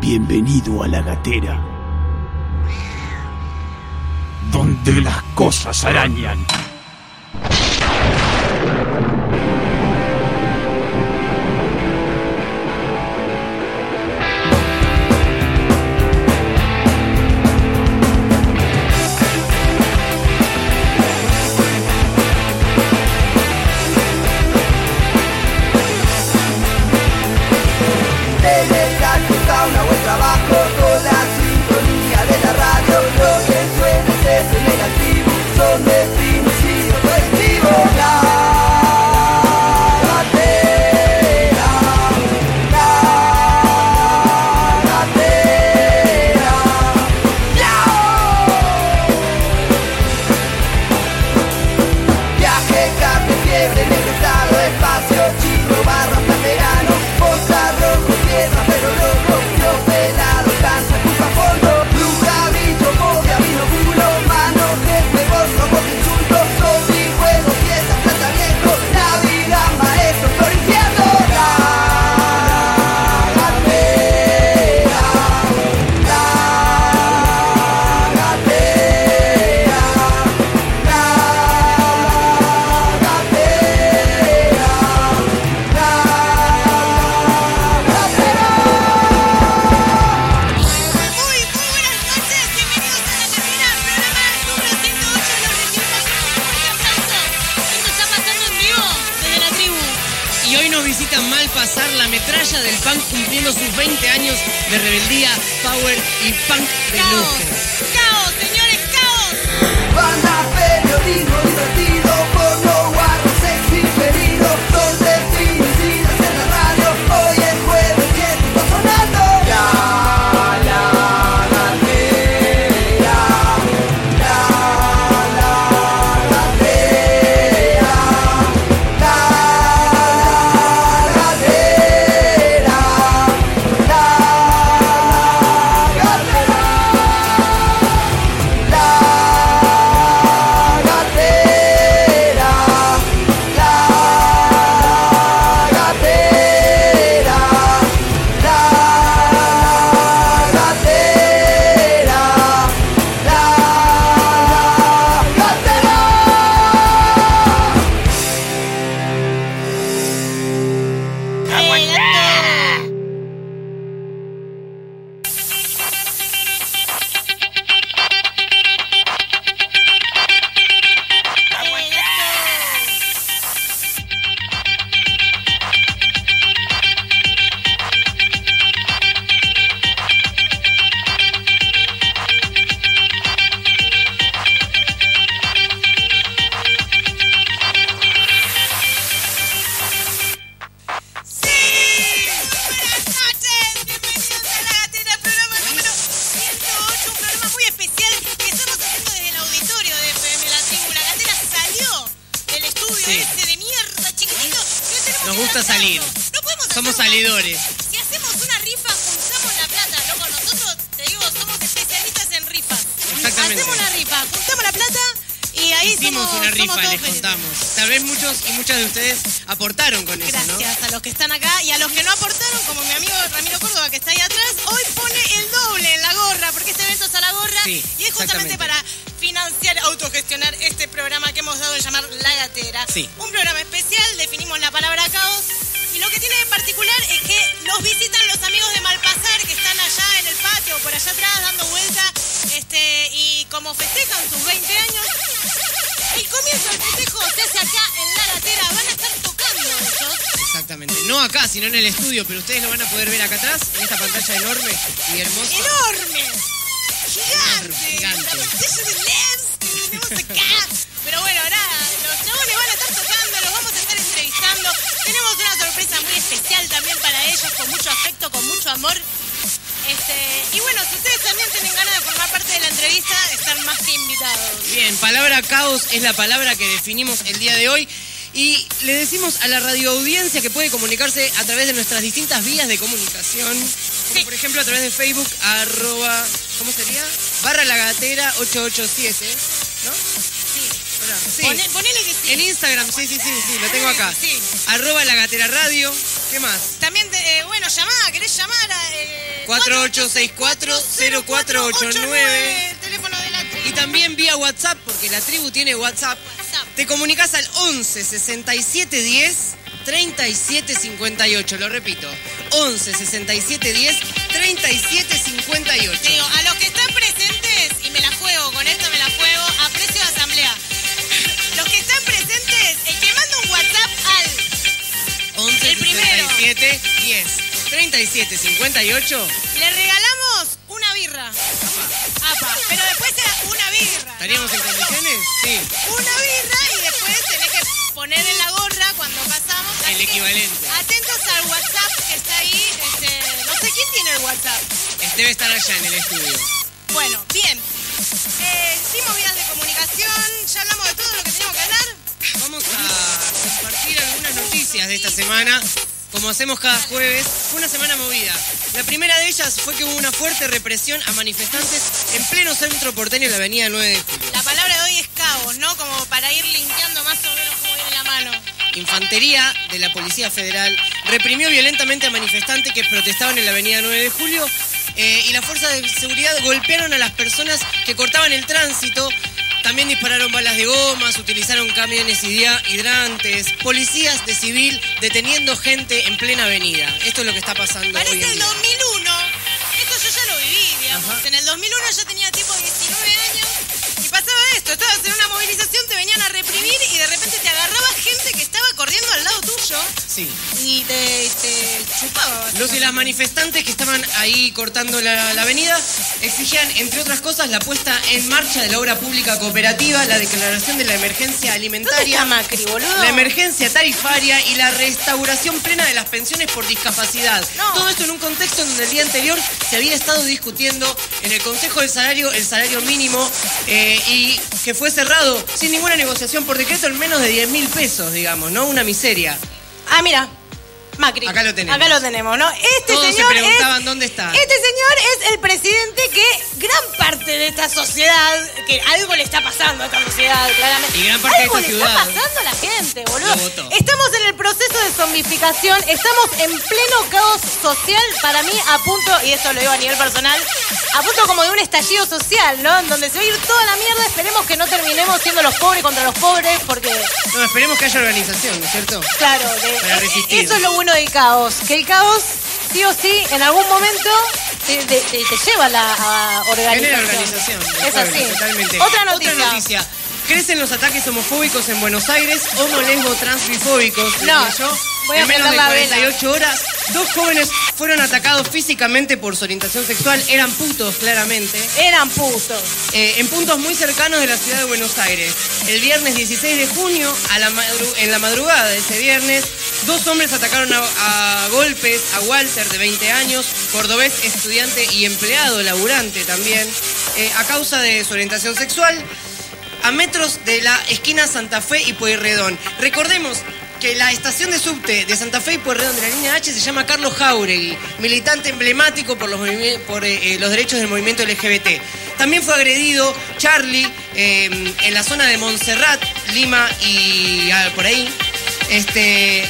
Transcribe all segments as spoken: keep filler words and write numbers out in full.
Bienvenido a la gatera, donde las cosas arañan. Una buen trabajo con la sintonía de la radio. Lo que suena es ese negativo, son de femicidio colectivo. La gatera, la gatera. ¡Yao! Viaje, cambio, fiebre, negro, estado, espacio, chico, barra, plan vegano, posta, rojo, tierra, pero loco. Pelado, cancha, culpa, fondo, bruja, bicho, fobia, vino, culo, mano, jefe, vos somos insultos, zombie, juego, fiesta, plata, viejo, la vida, maestro, flor, infierno. La gatera, la gatera, la gatera, la gatera. Y hoy nos visita Malpasar, la metralla del punk, cumpliendo sus veinte años de rebeldía, power y punk de ¡Caos! lujo. ¡Caos, señores, caos! Banda, periodismo divertido, porno, guarro, sexy, ferido, donde femicidas en la radio. Hoy es jueves y esto está sonando. La, la gatera, la, la gatera, la gatera, la gatera. Nos gusta salir. No podemos hacer Somos una- salidores. Si hacemos una rifa, juntamos la plata, loco. Nosotros, te digo, somos especialistas en rifas. Exactamente. Hacemos una rifa, juntamos la plata y ahí Hicimos somos, una rifa, somos todos les felices. contamos. Tal vez muchos y muchas de ustedes aportaron con eso, ¿no? Gracias a los que están acá y a los que no aportaron, como mi amigo Ramiro Córdoba, que está ahí atrás, hoy pone el doble en la gorra, porque este evento es a la gorra Sí, y es justamente exactamente. para financiar, autogestionar este programa que hemos dado en llamar La Gatera. Sí. Un programa especial, definimos la palabra caos y lo que tiene de particular es que los visitan los amigos de Malpasar que están allá en el patio o por allá atrás dando vuelta este, y como festejan sus veinte años, el comienzo del festejo se hace acá en La Gatera, van a estar tocando ellos. Exactamente. No acá, sino en el estudio, pero ustedes lo van a poder ver acá atrás, en esta pantalla enorme y hermosa. ¡Enorme! ¡Gigante! Gigante. La pantalla de L E Ds que tenemos acá. Pero bueno, nada, los chabones van a estar tocando, los vamos a estar entrevistando. Tenemos una sorpresa muy especial también para ellos, con mucho afecto, con mucho amor. Este, y bueno, si ustedes también tienen ganas de formar parte de la entrevista, están más que invitados. Bien, palabra caos es la palabra que definimos el día de hoy. Y le decimos a la radioaudiencia que puede comunicarse a través de nuestras distintas vías de comunicación. Como Sí. por ejemplo a través de Facebook, arroba, ¿cómo sería? Barra la gatera ocho ocho siete, ¿no? Sí. Ahora, sí. Pone- ponele que sí. En Instagram, sí, sí, sí, sí, lo tengo acá. Sí. Arroba la gatera radio. ¿Qué más? también, eh, bueno, llamá, ¿querés llamar a...? Eh, cuatro ocho seis cuatro cero cuatro ocho nueve. El teléfono de la tribu. Y también vía WhatsApp, porque la tribu tiene WhatsApp. WhatsApp. Te comunicas al once sesenta y siete diez treinta y siete cincuenta y ocho. Lo repito, once sesenta y siete diez treinta y siete cincuenta y ocho. Digo, a los que están presentes, y me la juego, con esto me la juego, a precio de asamblea. Los que están presentes, el que manda un WhatsApp al once el primero. sesenta y siete diez treinta y siete cincuenta y ocho. Le regalamos una birra. Apa. Apa. Pero después era una birra. ¿Estaríamos No, en no, no. condiciones? Sí. Una birra y después tenés que poner en la gorra cuando pasamos. El Así que equivalente. atentos al WhatsApp que está ahí. Este, no sé quién tiene el WhatsApp. Debe estar allá en el estudio. Bueno, bien. Eh, hicimos vías de comunicación. Ya hablamos de todo lo que teníamos que hablar. Vamos a compartir algunas noticias de esta semana. Como hacemos cada jueves, fue una semana movida. La primera de ellas fue que hubo una fuerte represión a manifestantes en pleno centro porteño en la avenida nueve de julio. La palabra de hoy es caos, ¿no? Como para ir linkeando más o menos cómo viene la mano. Infantería de la Policía Federal reprimió violentamente a manifestantes que protestaban en la avenida nueve de julio eh, y las fuerzas de seguridad golpearon a las personas que cortaban el tránsito. También dispararon balas de gomas, utilizaron camiones hidrantes, policías de civil deteniendo gente en plena avenida. Esto es lo que está pasando Parece hoy en el día. dos mil uno. Esto yo ya lo viví, digamos. Ajá. En el dos mil uno yo tenía tipo diecinueve años y pasaba esto. Estabas en una movilización, te venían a reprimir y de repente te agarraba gente que estaba corriendo al lado tuyo Sí. y te, te chupaba. Los y las manifestantes que estaban ahí cortando la, la avenida exigían, entre otras cosas, la puesta en marcha de la obra pública cooperativa, la declaración de la emergencia ¿Dónde alimentaria, está Macri, boludo? la emergencia tarifaria y la restauración plena de las pensiones por discapacidad. No. Todo esto en un contexto donde el día anterior se había estado discutiendo en el Consejo del Salario el salario mínimo eh, y que fue cerrado sin ninguna negociación por decreto en menos de diez mil pesos, digamos, ¿no? Una miseria. Ah, mira. Macri. Acá lo tenemos. Acá lo tenemos, ¿no? Este Todos se señor preguntaban es, dónde está. Este señor es el presidente que gran parte de esta sociedad, que algo le está pasando a esta sociedad, claramente. Y gran parte de algo esta le ciudad. está pasando a la gente, boludo. Lo votó. Estamos en el proceso de zombificación, estamos en pleno caos social, para mí a punto, y esto lo digo a nivel personal, a punto como de un estallido social, ¿no? En donde se va a ir toda la mierda, esperemos que no terminemos siendo los pobres contra los pobres, porque... No, esperemos que haya organización, ¿no es cierto? Claro, de- Para eh, resistir. eso es lo bueno del caos, que el caos sí o sí en algún momento te, te- te- te lleva a la a organización. Genera organización. de Es acuerdo, así. Totalmente. Otra noticia. Otra noticia. Crecen los ataques homofóbicos en Buenos Aires, homo, lesbo, transbifóbicos. No, diría yo. voy a en menos de prender la cuarenta y vela. ocho horas, dos jóvenes fueron atacados físicamente por su orientación sexual. Eran putos, claramente. Eran putos. Eh, en puntos muy cercanos de la ciudad de Buenos Aires. El viernes dieciséis de junio, a la madru- en la madrugada de ese viernes, dos hombres atacaron a, a golpes a Walter, de veinte años, cordobés, estudiante y empleado, laburante también, eh, a causa de su orientación sexual, a metros de la esquina Santa Fe y Pueyrredón. Recordemos que la estación de subte de Santa Fe y Pueyrredón de la línea H se llama Carlos Jáuregui, militante emblemático por los, movimi- por, eh, los derechos del movimiento L G B T. También fue agredido Charlie eh, en la zona de Montserrat, Lima y ah, por ahí. Este,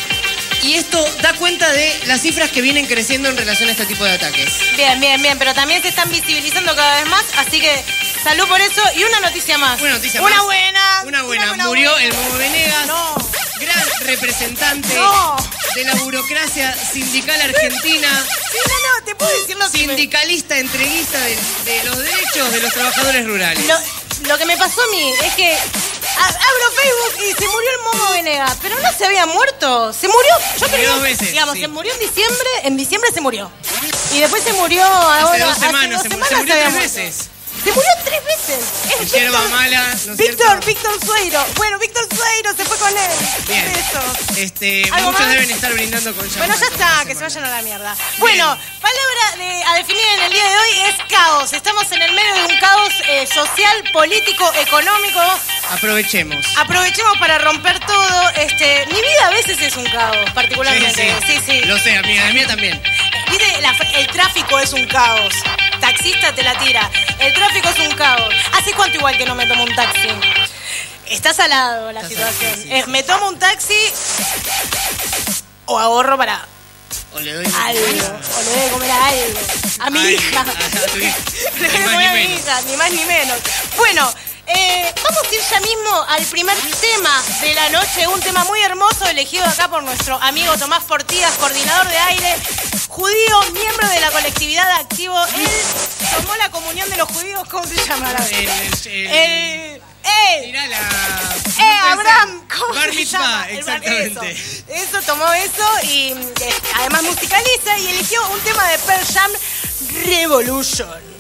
y esto da cuenta de las cifras que vienen creciendo en relación a este tipo de ataques. Bien, bien, bien, pero también se están visibilizando cada vez más, así que salud por eso. Y una noticia más. Una noticia Una más. buena. Una buena. Murió buena. el Momo Venegas. No. Gran representante No. de la burocracia sindical argentina, Sí, no, no, te puedo decir lo que me- sindicalista entreguista de, de los derechos de los trabajadores rurales. Lo, lo que me pasó a mí es que a- abro Facebook y se murió el Momo Venegas, pero no se había muerto. Se murió, yo murió creo, dos veces, digamos, sí. se murió en diciembre, en diciembre se murió. Y después se murió ahora, dos semanas, hace se dos mu- se semanas murió había tres muerto. veces. Se murió tres veces. Es Yerba Víctor- mala, ¿no es Víctor, cierto? Víctor Sueiro. Bueno, Víctor Sueiro se fue con él. Bien. Besos. Este, ¿Algo muchos más? deben estar brindando con Bueno, champán ya esta está, que se semana. vayan a la mierda. Bueno, palabra de- a definir en el día de hoy es caos. Estamos en el medio de un caos eh, social, político, económico. Aprovechemos. Aprovechemos para romper todo. Este, mi vida a veces es un caos, particularmente. Sí, sí. Lo sé, amiga, la mía también. Viste, la- el tráfico es un caos. Taxista te la tira. El tráfico es un caos. ¿Hace cuánto igual que no me tomo un taxi? Está salado la Está situación. salado, sí, Eh, me tomo un taxi o ahorro para O le doy algo, o le doy de comer a algo. A mi Ay, hija. a- a tu hija. Le doy de Ni más comer a ni mi menos. hija, ni más ni menos. Bueno, eh, vamos a ir ya mismo al primer tema de la noche. Un tema muy hermoso elegido acá por nuestro amigo Tomás Portías, coordinador de aire, judío, miembro de la colectividad Activo. Él tomó la comunión de los judíos. ¿Cómo se llama? El, el, El... ¡Eh! Mirá la... ¡Eh, Abraham! ¿Cómo Bar se mitzvah, llama? El bar- exactamente. Eso, eso, tomó eso y eh, además musicaliza y eligió un tema de Pearl Jam, Revolution.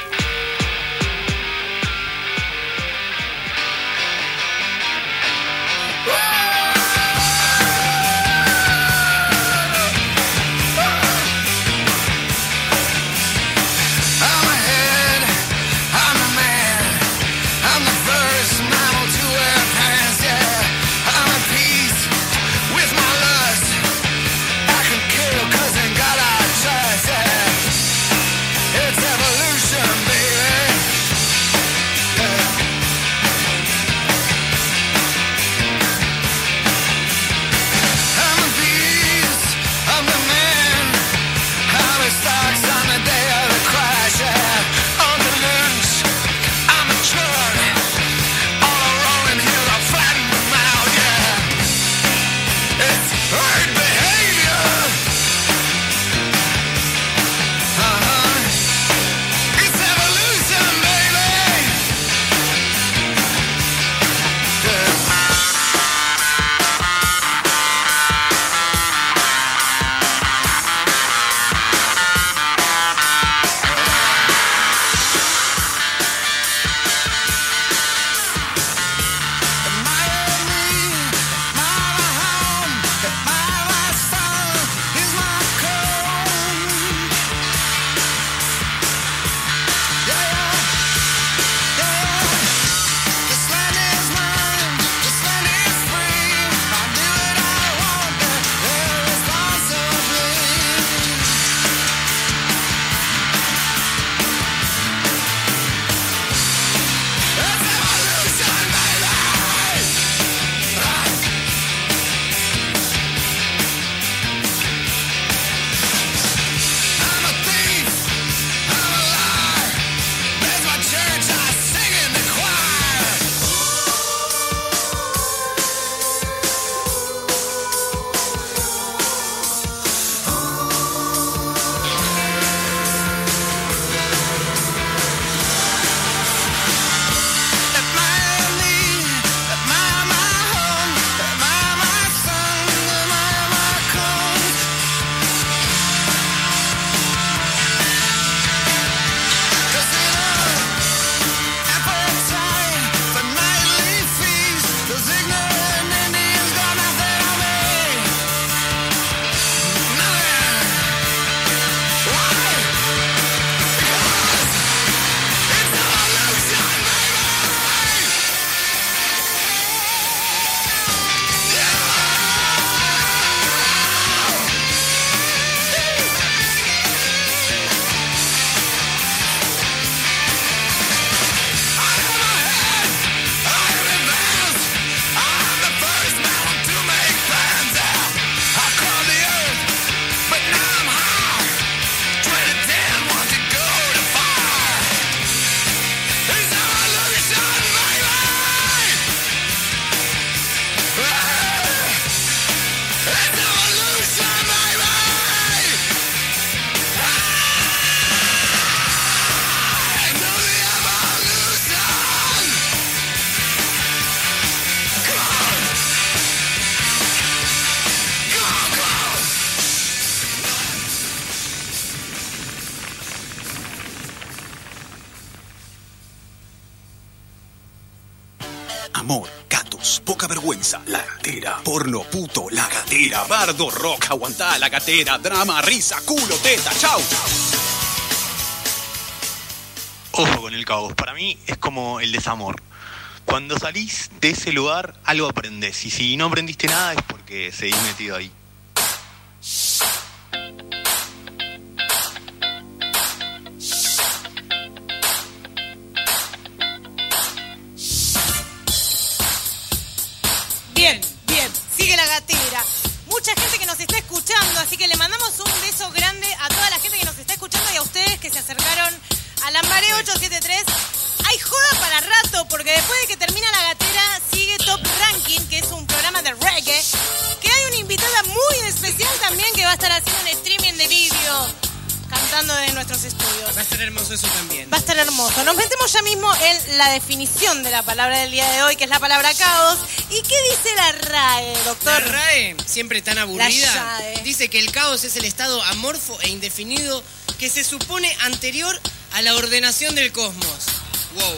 I'm ahead, I'm a man, I'm the first mammal to wear pants, yeah. I'm at peace with my lust, I can kill cause in God I trust, yeah. It's evolution, baby. Yeah. I'm a beast, I'm the man, I'm a stocks on the day of the crash, yeah. On the lunch, I'm a truck. All a rolling hill, I flatten them out, yeah. It's herd behavior. Uh-huh. It's evolution, baby. Yeah. I'm a thief, I'm a liar. There's my church, I sing in the choir. Am I me? Am I my home? Am I my son? Am I my clone? Cause in a appetite for nightly feast, those ignorant Indians got nothing on me. Nothing. Why? Because it's evolution, baby. Amor, gatos, poca vergüenza, la gatera, porno, puto, la gatera, bardo, rock, aguantá la gatera, drama, risa, culo, teta, chau. Ojo con el caos, para mí es como el desamor. Cuando salís de ese lugar, algo aprendés. Y si no aprendiste nada es porque seguís metido ahí. Bien, bien, sigue la gatera. mucha gente que nos está escuchando, así que le mandamos un beso grande a toda la gente que nos está escuchando y a ustedes que se acercaron a Lambaré ocho siete tres. Hay joda para rato, porque después de que termina la gatera sigue Top Ranking, que es un programa de reggae, que hay una invitada muy especial también que va a estar haciendo un streaming de vídeo, cantando de nuestros estudios. Va a estar hermoso eso también. Va a estar hermoso. Nos metemos ya mismo en la definición de la palabra del día de hoy, que es la palabra caos. ¿Y qué dice la R A E, doctor? La R A E, siempre tan aburrida, La R A E. dice que el caos es el estado amorfo e indefinido que se supone anterior a la ordenación del cosmos. Wow.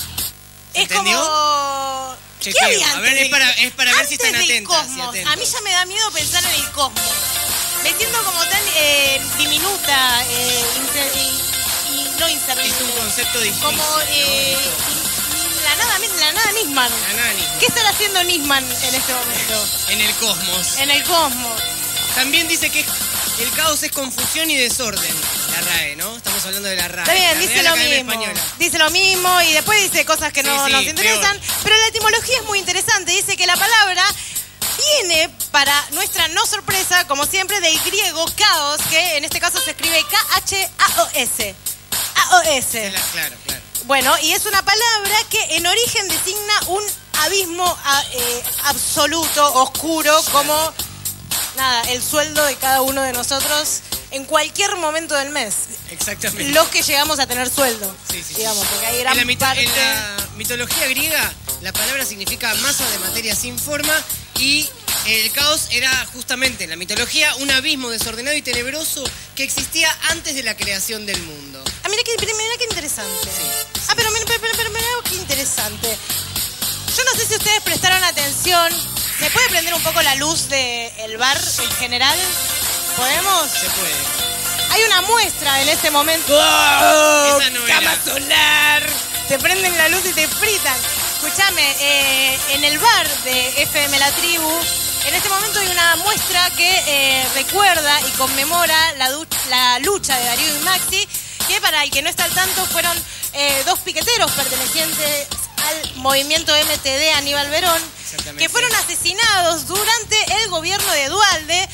Es ¿Entendió? como... Chequeo. ¿Qué había A antes ver, es del- para- es para ver si antes están del atentas, si cosmos? atentos. A mí ya me da miedo pensar en el cosmos. Me siento como tan eh, diminuta, eh, inser- y, y no inservible. Es un concepto difícil. Como eh, ¿no? la nada, mi- la nada Nisman. La nada Nisman. ¿Qué estará haciendo Nisman en este momento? En el cosmos. En el cosmos. También dice que el caos es confusión y desorden. La R A E, ¿no? Estamos hablando de la R A E. Está bien, la dice Real lo Academia mismo. Española. Dice lo mismo y después dice cosas que no Sí, sí, nos interesan. Pero la etimología es muy interesante. Dice que la palabra viene, para nuestra no sorpresa, como siempre, del griego caos, que en este caso se escribe K H A O S. A O S. La- Claro, claro. Bueno, y es una palabra que en origen designa un abismo a- eh, absoluto, oscuro, como nada, el sueldo de cada uno de nosotros en cualquier momento del mes. Exactamente. Los que llegamos a tener sueldo, Sí, sí, sí. digamos, porque hay gran en, la mito- parte... en la mitología griega, la palabra significa masa de materia sin forma y el caos era justamente en la mitología un abismo desordenado y tenebroso que existía antes de la creación del mundo. Ah, mira qué, mira, mira qué interesante. Ah, pero mira, pero, pero, pero, mira qué interesante. Yo no sé si ustedes prestaron atención. ¿Se puede prender un poco la luz del bar en general? ¿Podemos? Se puede. Hay una muestra en este momento. Esa no era. ¡Cama solar! Te prenden la luz y te fritan. Escúchame, eh, en el bar de F M La Tribu, en este momento hay una muestra que eh, recuerda y conmemora la, du- la lucha de Darío y Maxi, que para el que no está al tanto fueron eh, dos piqueteros pertenecientes al movimiento M T D Aníbal Verón, Exactamente. que fueron asesinados durante el gobierno de Duhalde.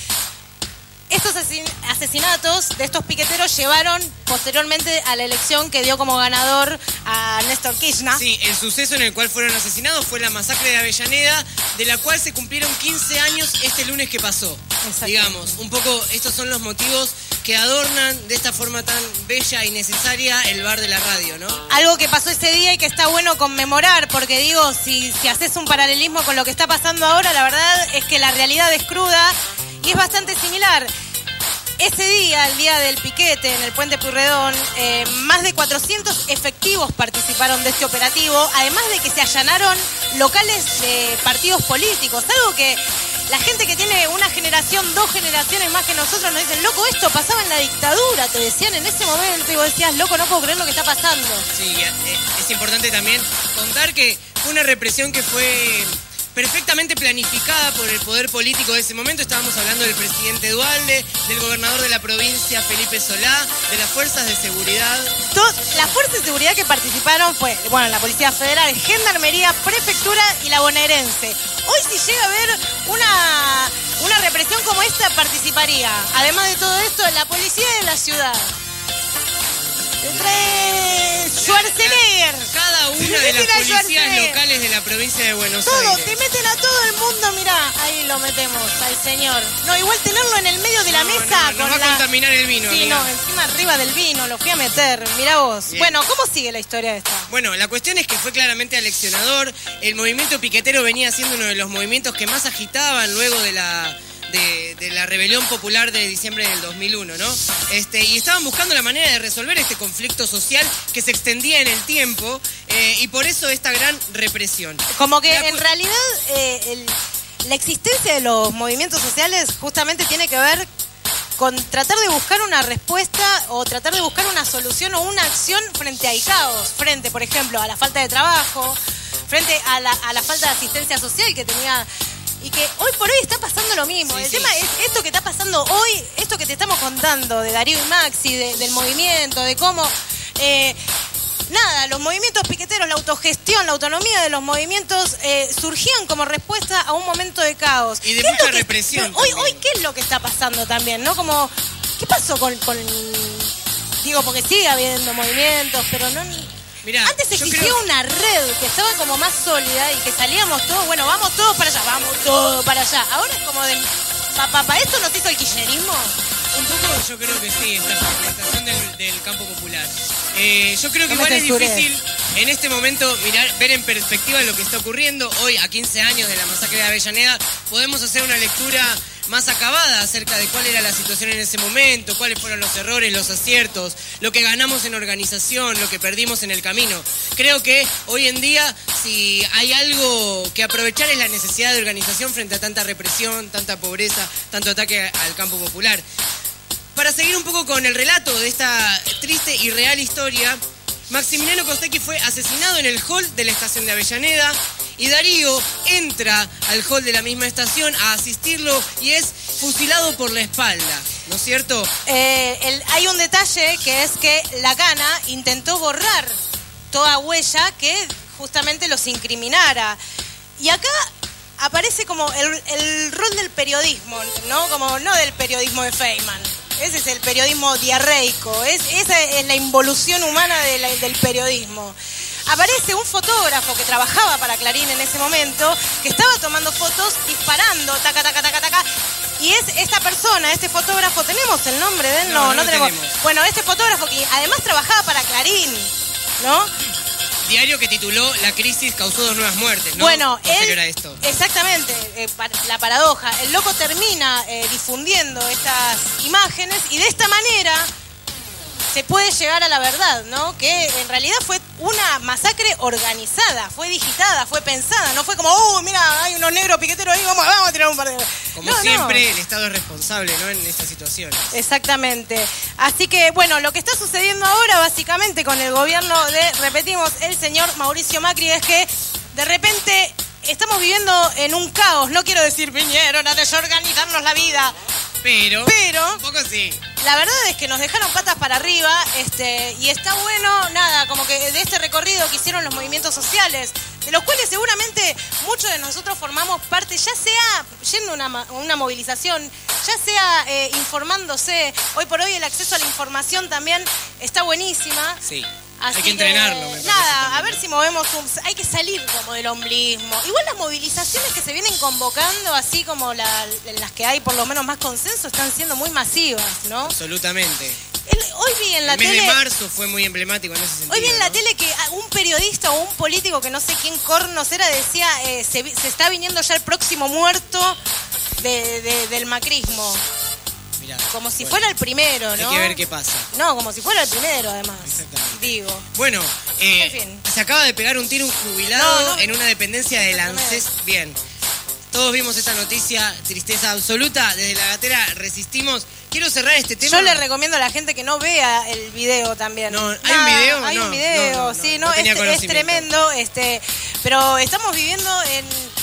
Estos asesin- asesinatos de estos piqueteros llevaron posteriormente a la elección que dio como ganador a Néstor Kirchner. Sí, el suceso en el cual fueron asesinados fue la masacre de Avellaneda, de la cual se cumplieron quince años este lunes que pasó. Exactamente. Digamos, un poco estos son los motivos que adornan de esta forma tan bella y necesaria el bar de la radio, ¿no? Algo que pasó ese día y que está bueno conmemorar, porque digo, si, si haces un paralelismo con lo que está pasando ahora, la verdad es que la realidad es cruda y es bastante similar. Ese día, el día del piquete en el Puente Pueyrredón, eh, más de cuatrocientos efectivos participaron de este operativo, además de que se allanaron locales de partidos políticos, algo que la gente que tiene una generación, dos generaciones más que nosotros nos dicen, loco, esto pasaba en la dictadura, te decían en ese momento, y vos decías, loco, no puedo creer lo que está pasando. Sí, eh, es importante también contar que fue una represión que fue perfectamente planificada por el poder político de ese momento. Estábamos hablando del presidente Duhalde, del gobernador de la provincia Felipe Solá, de las fuerzas de seguridad. To- Las fuerzas de seguridad que participaron fue, bueno, la Policía Federal, Gendarmería, Prefectura y la bonaerense. Hoy si llega a haber una, una represión como esta, participaría, además de todo esto, la Policía de la Ciudad. Entre Schwarzenegger. Cada una de las Meten a policías Schwarzenegger. locales de la provincia de Buenos Todo, Aires. te meten a todo el mundo, mirá, ahí lo metemos, al señor. No, igual tenerlo en el medio de la No, mesa no, nos con va a la... contaminar el vino, Sí, amiga. no, encima arriba del vino, lo fui a meter, mirá vos. Bien. Bueno, ¿cómo sigue la historia esta? Bueno, la cuestión es que fue claramente aleccionador. El movimiento piquetero venía siendo uno de los movimientos que más agitaban luego de la... De, de la rebelión popular de diciembre del dos mil uno, ¿no? Este, y estaban buscando la manera de resolver este conflicto social que se extendía en el tiempo eh, y por eso esta gran represión. Como que La cu- en realidad eh, el- la existencia de los movimientos sociales justamente tiene que ver con tratar de buscar una respuesta o tratar de buscar una solución o una acción frente al caos, frente, por ejemplo, a la falta de trabajo, frente a la, a la falta de asistencia social que tenía... Y que hoy por hoy está pasando lo mismo. Sí, El sí. tema es esto que está pasando hoy, esto que te estamos contando de Darío y Maxi, de- del movimiento, de cómo... eh, nada, los movimientos piqueteros, la autogestión, la autonomía de los movimientos eh, surgían como respuesta a un momento de caos. Y de ¿Qué es mucha lo que- represión Hoy, también. hoy, ¿qué es lo que está pasando también, no? Como, ¿qué pasó con, con digo, porque sigue habiendo movimientos, pero no... Mirá, Antes yo existía creo- una red que estaba como más sólida y que salíamos todos, bueno, vamos todos para allá, vamos todos para allá. Ahora es como de, papá, ¿para esto nos hizo el kirchnerismo? Un poco yo creo que sí, esta fragmentación del, del campo popular. Eh, yo creo que No me igual es censures. difícil en este momento mirar, ver en perspectiva lo que está ocurriendo. Hoy, a quince años de la masacre de Avellaneda, podemos hacer una lectura más acabada acerca de cuál era la situación en ese momento, cuáles fueron los errores, los aciertos, lo que ganamos en organización, lo que perdimos en el camino. Creo que hoy en día, si hay algo que aprovechar, es la necesidad de organización frente a tanta represión, tanta pobreza, tanto ataque al campo popular. Para seguir un poco con el relato de esta triste y real historia, Maximiliano Costecchi fue asesinado en el hall de la estación de Avellaneda y Darío entra al hall de la misma estación a asistirlo y es fusilado por la espalda, ¿no es cierto? Eh, el- hay un detalle que es que la Cana intentó borrar toda huella que justamente los incriminara. Y acá aparece como el, el rol del periodismo, ¿no? Como no del periodismo de Feynman. Ese es el periodismo diarreico, es, esa es la involución humana de la- del periodismo. Aparece un fotógrafo que trabajaba para Clarín en ese momento, que estaba tomando fotos, disparando, taca, taca, taca, taca. Y es esta persona, este fotógrafo, ¿tenemos el nombre de él? No, No, no no, lo tenemos. tenemos. Bueno, este fotógrafo que además trabajaba para Clarín, ¿no? Diario que tituló La crisis causó dos nuevas muertes, ¿no? Bueno, No sé él, qué era esto. exactamente, eh, pa- la paradoja. El loco termina eh, difundiendo estas imágenes y de esta manera se puede llegar a la verdad, ¿no? Que en realidad fue una masacre organizada, fue digitada, fue pensada, no fue como, uh, mira, hay unos negros piqueteros ahí, vamos, vamos a tirar un par de... Como No, no. siempre, el Estado es responsable, ¿no? En estas situaciones. Exactamente. Así que, bueno, lo que está sucediendo ahora básicamente con el gobierno de, repetimos, el señor Mauricio Macri es que de repente estamos viviendo en un caos. No quiero decir vinieron a desorganizarnos la vida, Pero, pero un poco sí. la verdad es que nos dejaron patas para arriba, este, y está bueno, nada, como que de este recorrido que hicieron los movimientos sociales, de los cuales seguramente muchos de nosotros formamos parte, ya sea yendo a una, ma- una movilización, ya sea eh, informándose. Hoy por hoy el acceso a la información también está buenísima. Sí. Así Hay que entrenarlo, me parece Nada, también, a ver ¿no? si movemos un... Hay que salir como del ombliguismo. Igual las movilizaciones que se vienen convocando, así como la- en las que hay por lo menos más consenso, están siendo muy masivas, ¿no? Absolutamente. El- hoy vi en la el mes tele... de marzo fue muy emblemático en ese sentido. Hoy vi en la ¿no? tele que un periodista o un político que no sé quién cornos era, decía, eh, se, vi- se está viniendo ya el próximo muerto de- de- del macrismo. Mirá, Como si bueno, fuera el primero, ¿no? Hay que ver qué pasa. No, como si fuera el primero, además. Exactamente. Digo. Bueno, eh, En fin. se acaba de pegar un tiro un jubilado No, no. en una dependencia del ANSES. Bien, todos vimos esta noticia, tristeza absoluta. Desde la gatera resistimos. Quiero cerrar este tema. Yo le recomiendo a la gente que no vea el video también. No, ¿hay un video? Hay No, un video, no, no, sí, no, no, no tenía es, es conocimiento. tremendo, este, pero estamos viviendo en,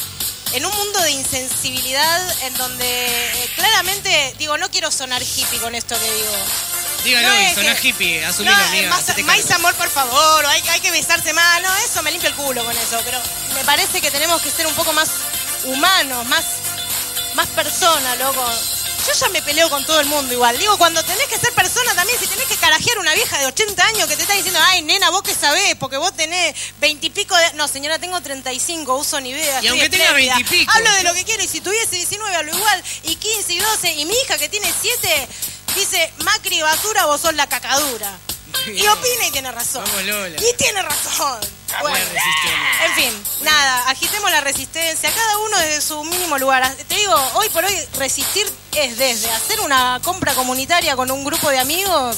en un mundo de insensibilidad en donde eh, claramente, digo, no quiero sonar hippie con esto que digo. Dígalo, No y es sonás que- hippie, asumilo, No, amiga. más, hacete más cargo. amor, por favor, o hay, hay que besarse más, no, eso me limpia el culo con eso, pero me parece que tenemos que ser un poco más humanos, más, más persona, loco. Yo ya me peleo con todo el mundo igual. Digo, cuando tenés que ser persona también, si tenés que carajear una vieja de ochenta años que te está diciendo, ay, nena, vos qué sabés, porque vos tenés veintipico de... No, señora, tengo treinta y cinco, uso Nivea. Y estoy aunque tenga espléndida. veintipico. Hablo de lo que quiero, y si tuviese diecinueve hablo igual, y quince y doce, y mi hija que tiene siete dice, Macri, basura, vos sos la cacadura. Y opina y tiene razón. Vamos, Lola. Y tiene razón. Bueno, resistiendo. en fin, nada, agitemos la resistencia, cada uno desde su mínimo lugar. Te digo, hoy por hoy resistir es desde hacer una compra comunitaria con un grupo de amigos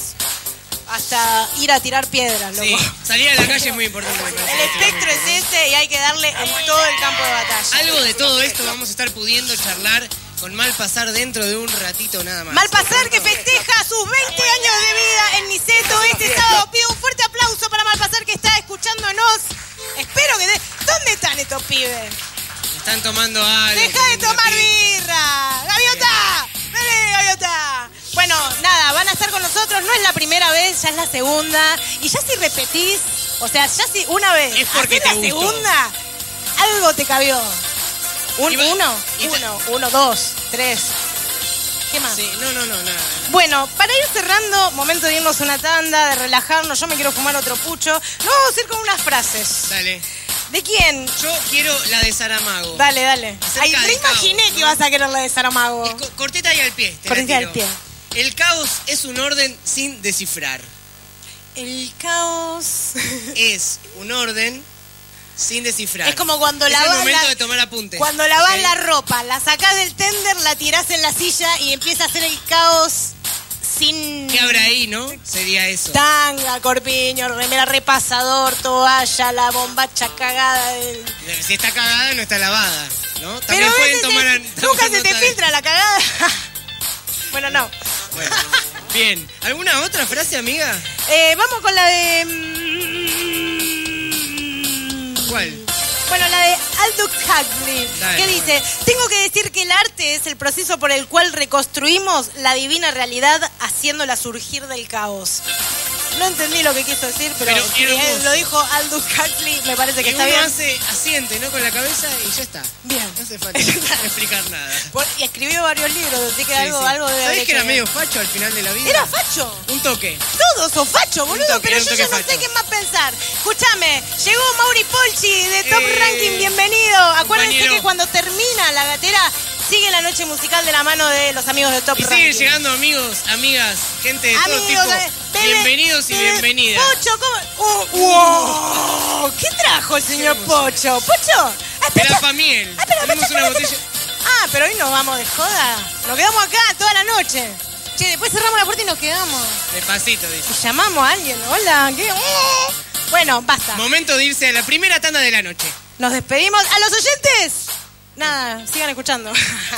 hasta ir a tirar piedras, loco. Sí, salir a la calle es muy importante. me parece, El en este espectro momento. es ese y hay que darle en todo el campo de batalla. Algo de todo esto vamos a estar pudiendo charlar con Malpasar dentro de un ratito nada más. Malpasar que festeja sus veinte años de vida en Niceto este sábado. Pido un fuerte aplauso para Malpasar que está escuchándonos. Espero que... de- ¿Dónde están estos pibes? Están tomando algo. ¡Deja de comiendo tomar pizza. birra! ¡Gaviota! ¡Vení, Gaviota! Bueno, nada, van a estar con nosotros. No es la primera vez, ya es la segunda. Y ya si repetís, o sea, ya si una vez es porque hacés te la gustó. segunda, algo te cabió. Un, Y va- uno, y ta- uno, uno, dos, tres. ¿Qué más? Sí, no, no, no, nada. Bueno, para ir cerrando, momento de irnos una tanda, de relajarnos. Yo me quiero fumar otro pucho. Nos vamos a ir con unas frases. Dale. ¿De quién? Yo quiero la de Saramago. Dale, dale. Acerca Ay, del reimaginé caos, que ¿no? vas a querer la de Saramago. Es co- cortita y al pie. te la Cortita y tiro. al pie. El caos es un orden sin descifrar. El caos. Es un orden sin descifrar. Es como cuando es lavas el momento la- de tomar apuntes. Cuando lavas ¿Ok? la ropa, la sacás del tender, la tirás en la silla y empieza a hacer el caos sin... ¿Qué habrá ahí, no? Sería eso. Tanga, corpiño, remera, repasador, toalla, la bombacha cagada del... Si está cagada, no está lavada, ¿no? Pero También a pueden veces tomar... se- tomar nunca se te nota de- filtra la cagada. Bueno, no. Bueno, bien. ¿Alguna otra frase, amiga? Eh, vamos con la de... mm, ¿Cuál? Bueno, la de Aldous Huxley, Dale, que bueno. dice, tengo que decir que el arte es el proceso por el cual reconstruimos la divina realidad haciéndola surgir del caos. No entendí lo que quiso decir, pero, Pero si hermoso. él lo dijo Aldous Huxley, me parece que, Que está uno bien. hace asiente, ¿no? Con la cabeza y ya está. Bien. No hace falta explicar nada. Por- y escribió varios libros, así que Sí, algo, sí. algo debe haber ¿Sabés que hecho era bien. medio facho al final de la vida? ¿Era facho? Un toque. Todos son fachos, boludo, toque, pero era un yo ya toque no sé facho. qué más pensar. Escúchame, llegó Mauri Polchi de Top Eh, Ranking, bienvenido. Acuérdense compañero. que cuando termina la gatera, sigue la noche musical de la mano de los amigos de Top Y Ranking. siguen llegando amigos, amigas, gente de todo Amigos, tipo. eh, bebé, Bienvenidos y bebé, bienvenidas. Pocho, ¿cómo? Uh, wow. ¿Qué trajo el señor Pocho? ¿Pocho? Ah, espera. Era Pamiel. Ah, espera, Tenemos espera, una espera, botella. espera. Ah, pero hoy nos vamos de joda. Nos quedamos acá toda la noche. Che, después cerramos la puerta y nos quedamos. Despacito, dice. Y llamamos a alguien. Hola, ¿qué? Uh. Bueno, basta. Momento de irse a la primera tanda de la noche. Nos despedimos. ¿A los oyentes? Nada, sigan escuchando.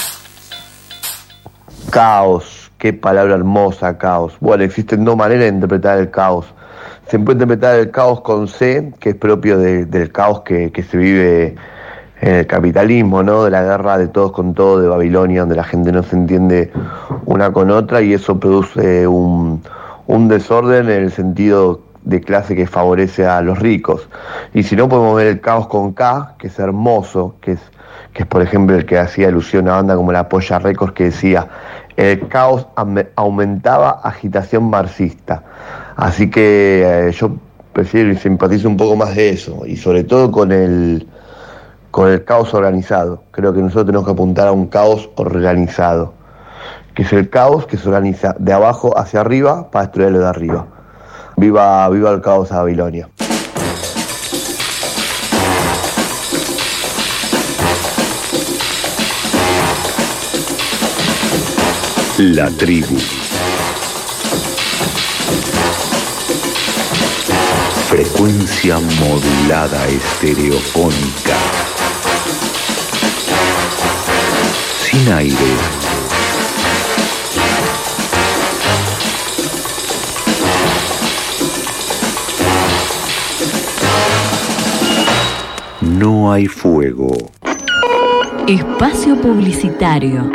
Caos, qué palabra hermosa, caos. Bueno, existen dos maneras de interpretar el caos. Se puede interpretar el caos con C, que es propio de- del caos que, que se vive en el capitalismo, ¿no? De la guerra de todos con todos de Babilonia, donde la gente no se entiende una con otra y eso produce un, un desorden en el sentido de clase que favorece a los ricos. Y si no, podemos ver el caos con K, que es hermoso, que es, que es por ejemplo el que hacía alusión a banda como la Polla Records, que decía, el caos am- aumentaba agitación marxista. Así que eh, yo prefiero y simpatizo un poco más de eso, y sobre todo con el, con el caos organizado. Creo que nosotros tenemos que apuntar a un caos organizado, que es el caos que se organiza de abajo hacia arriba para destruir lo de arriba. Viva, viva el caos a Babilonia. La tribu. Frecuencia modulada estereofónica. Sin aire. No hay fuego. Espacio publicitario.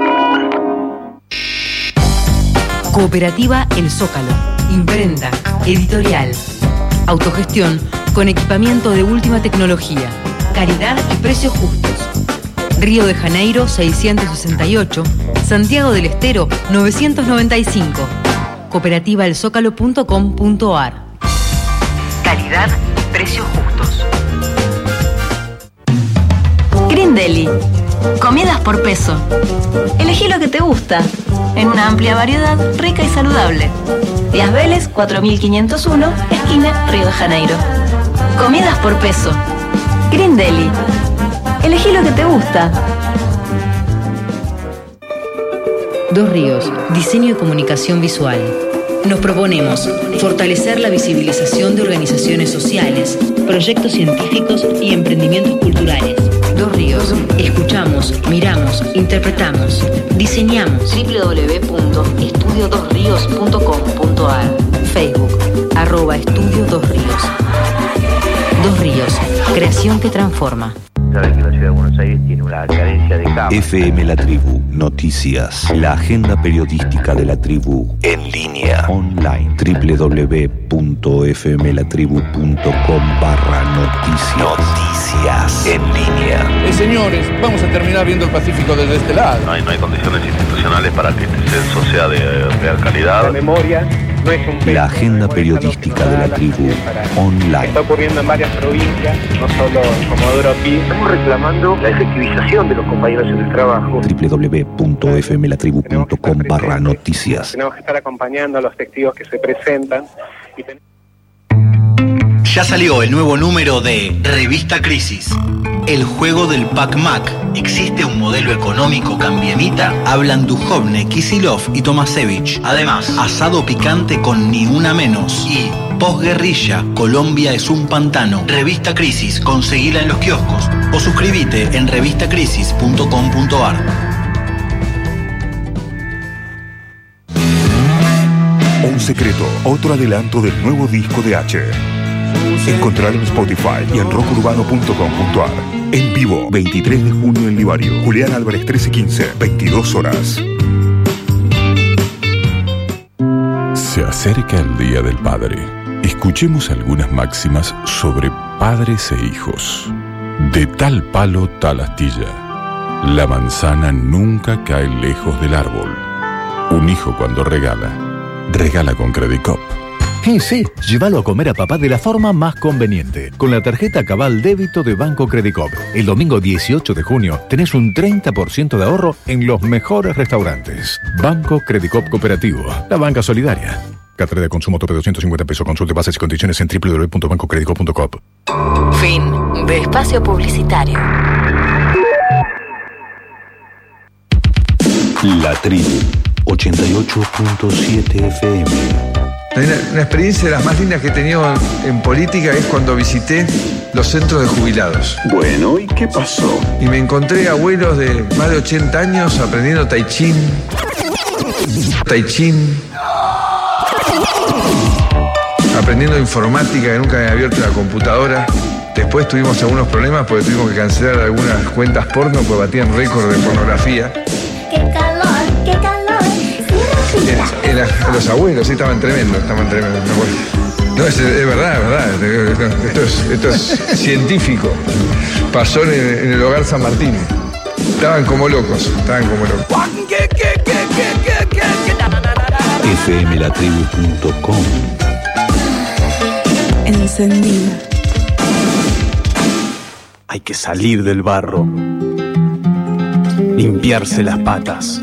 Cooperativa El Zócalo. Imprenta, editorial, autogestión con equipamiento de última tecnología, calidad y precios justos. Río de Janeiro seiscientos sesenta y ocho, Santiago del Estero novecientos noventa y cinco. cooperativa el zócalo punto com punto a r. Calidad y precios justos. Green Deli. Comidas por peso. Elegí lo que te gusta, en una amplia variedad, rica y saludable. Díaz Vélez, cuatro mil quinientos uno, esquina Río de Janeiro. Comidas por peso. Green Deli. Elegí lo que te gusta. Dos Ríos, diseño y comunicación visual. Nos proponemos fortalecer la visibilización de organizaciones sociales, proyectos científicos y emprendimientos culturales. Dos Ríos, escuchamos, miramos, interpretamos, diseñamos. doble u doble u doble u punto estudio dos ríos punto com punto a r. Facebook, arroba Estudio Dos Ríos. Dos Ríos, creación que transforma. sabe que la ciudad de Buenos Aires tiene una carencia de camas. F M La Tribu, noticias, la agenda periodística de La Tribu, en línea, online, w w w punto f m la tribu punto com barra noticias. Noticias en línea. Eh, señores, vamos a terminar viendo el Pacífico desde este lado. No hay, no hay condiciones institucionales para que este censo sea de real calidad. La memoria no es un peso, la agenda periodística de La Tribu, online. Está ocurriendo en varias provincias, no solo en Comodoro Pi. Estamos reclamando la efectivización de los compañeros en el trabajo. w w w punto f m la tribu punto com barra noticias. Tenemos que estar acompañando a los testigos que se presentan. Y ten... Ya salió el nuevo número de Revista Crisis. El juego del Pac-Mac. ¿Existe un modelo económico cambiemita? Hablan Duhovne, Kisilov y Tomasevich. Además, asado picante con ni una menos. Y posguerrilla, Colombia es un pantano. Revista Crisis, conseguila en los kioscos. O suscríbete en revista crisis punto com punto a r. Un secreto, otro adelanto del nuevo disco de H. Encontrar en Spotify y en rock urbano punto com punto a r. En vivo, veintitrés de junio en Livario. Julián Álvarez trece quince, veintidós horas. Se acerca el Día del Padre. Escuchemos algunas máximas sobre padres e hijos. De tal palo, tal astilla. La manzana nunca cae lejos del árbol. Un hijo cuando regala, regala con Credicop. Y sí, llévalo a comer a papá de la forma más conveniente, con la tarjeta Cabal Débito de Banco Credicop. El domingo dieciocho de junio tenés un treinta por ciento de ahorro en los mejores restaurantes. Banco Credicop Cooperativo, la banca solidaria. Cátedra de consumo tope doscientos cincuenta pesos. Consulte bases y condiciones en w w w punto banco credicop punto com. Fin de espacio publicitario. La Tribu, ochenta y ocho punto siete F M. Una, una experiencia de las más lindas que he tenido en, en política es cuando visité los centros de jubilados. Bueno, ¿y qué pasó? Y me encontré abuelos de más de ochenta años aprendiendo tai chi. Tai chi. Aprendiendo informática, que nunca había abierto la computadora. Después tuvimos algunos problemas porque tuvimos que cancelar algunas cuentas porno porque batían récord de pornografía. ¡Qué calor! ¡Qué calor! Era, era, los abuelos, sí, estaban tremendos, estaban tremendos. No, es, es verdad, es verdad. Esto es, esto es científico. Pasó en el, en el hogar San Martín. Estaban como locos, estaban como locos. f m la tribu punto com. Encendida. Hay que salir del barro, limpiarse las patas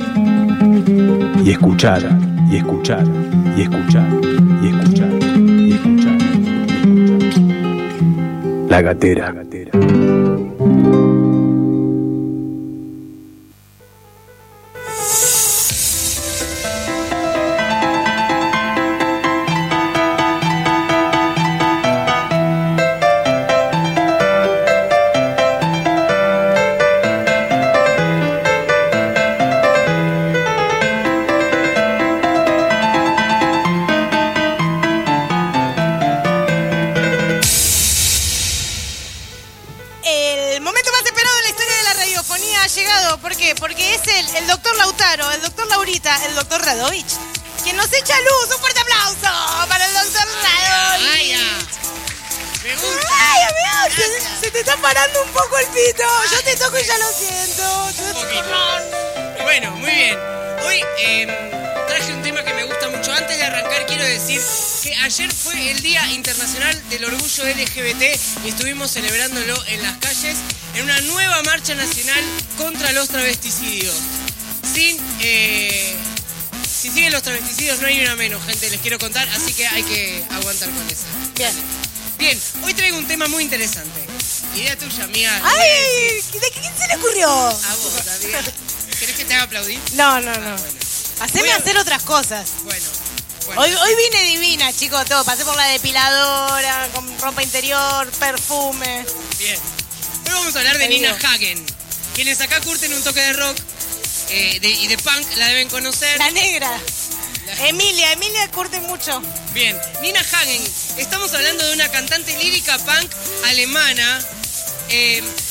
y escuchar, y escuchar, y escuchar, y escuchar, y escuchar, y escuchar. La Gatera. La Gatera. El doctor Radovich, que nos echa luz. Un fuerte aplauso para el doctor Radovich. Ay, me gusta. Ay, amigo, se, se te está parando un poco el pito. Yo te toco y ya lo siento. Un poquito. Bueno, muy bien. Hoy eh, traje un tema que me gusta mucho. Antes de arrancar quiero decir que ayer fue el Día Internacional del Orgullo L G B T y estuvimos celebrándolo en las calles en una nueva marcha nacional contra los travesticidios. Sin, eh, si siguen los travesticidios no hay ni una menos, gente, les quiero contar, así que hay que aguantar con eso. Bien. Bien, hoy traigo un tema muy interesante. Idea tuya, amiga. ¡Ay! ¿De quién se le ocurrió? A vos, amiga. ¿Querés que te haga aplaudir? No, no, no. Ah, bueno. Haceme a... hacer otras cosas. Bueno. bueno hoy, hoy vine divina, chicos, todo. Pasé por la depiladora, con ropa interior, perfume. Bien. Hoy vamos a hablar de Nina Hagen. Quienes acá curten un toque de rock eh, de, y de punk la deben conocer. La negra. La... Emilia, Emilia curte mucho. Bien, Nina Hagen. Estamos hablando de una cantante lírica punk alemana. Eh,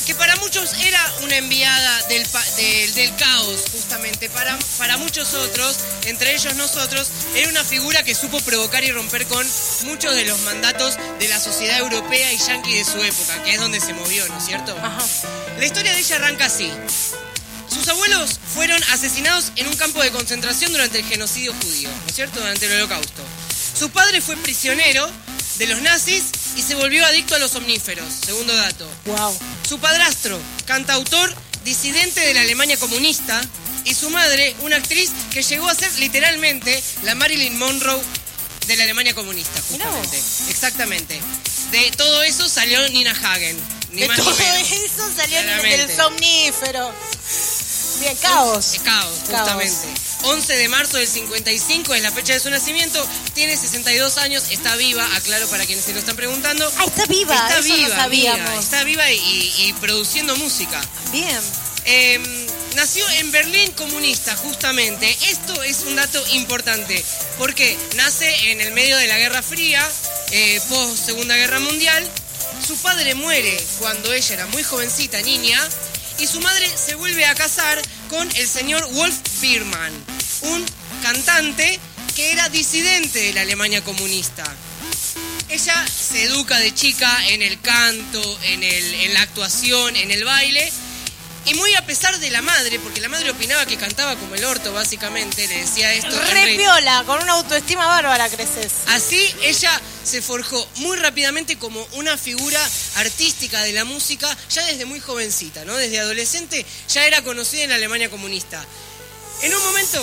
que para muchos era una enviada del, del, del caos, justamente. Para, para muchos otros, entre ellos nosotros, era una figura que supo provocar y romper con muchos de los mandatos de la sociedad europea y yanqui de su época, que es donde se movió, ¿no es cierto? Ajá. La historia de ella arranca así. Sus abuelos fueron asesinados en un campo de concentración durante el genocidio judío, ¿no es cierto? Durante el Holocausto. Su padre fue prisionero de los nazis y se volvió adicto a los omníferos, segundo dato. Wow. Su padrastro, cantautor, disidente de la Alemania comunista, y su madre, una actriz que llegó a ser literalmente la Marilyn Monroe de la Alemania comunista, justamente. Exactamente. De todo eso salió Nina Hagen. Ni de más todo ni menos. eso salió Claramente. del somnífero. Bien, caos. Es caos, justamente. Caos. once de marzo del cincuenta y cinco es la fecha de su nacimiento. Tiene sesenta y dos años, está viva, aclaro para quienes se lo están preguntando. Ah, está viva, Está eso viva, no sabíamos. viva, está viva y, y, y produciendo música. Bien. Eh, nació en Berlín comunista, justamente. Esto es un dato importante, porque nace en el medio de la Guerra Fría, eh, post Segunda Guerra Mundial. Su padre muere cuando ella era muy jovencita, niña, y su madre se vuelve a casar con el señor Wolf Biermann, un cantante que era disidente de la Alemania comunista. Ella se educa de chica en el canto, en, el, en la actuación, en el baile, y muy a pesar de la madre, porque la madre opinaba que cantaba como el orto, básicamente, le decía esto. Re piola, con una autoestima bárbara creces. Así ella se forjó muy rápidamente como una figura artística de la música, ya desde muy jovencita, ¿no? Desde adolescente ya era conocida en la Alemania comunista. En un momento,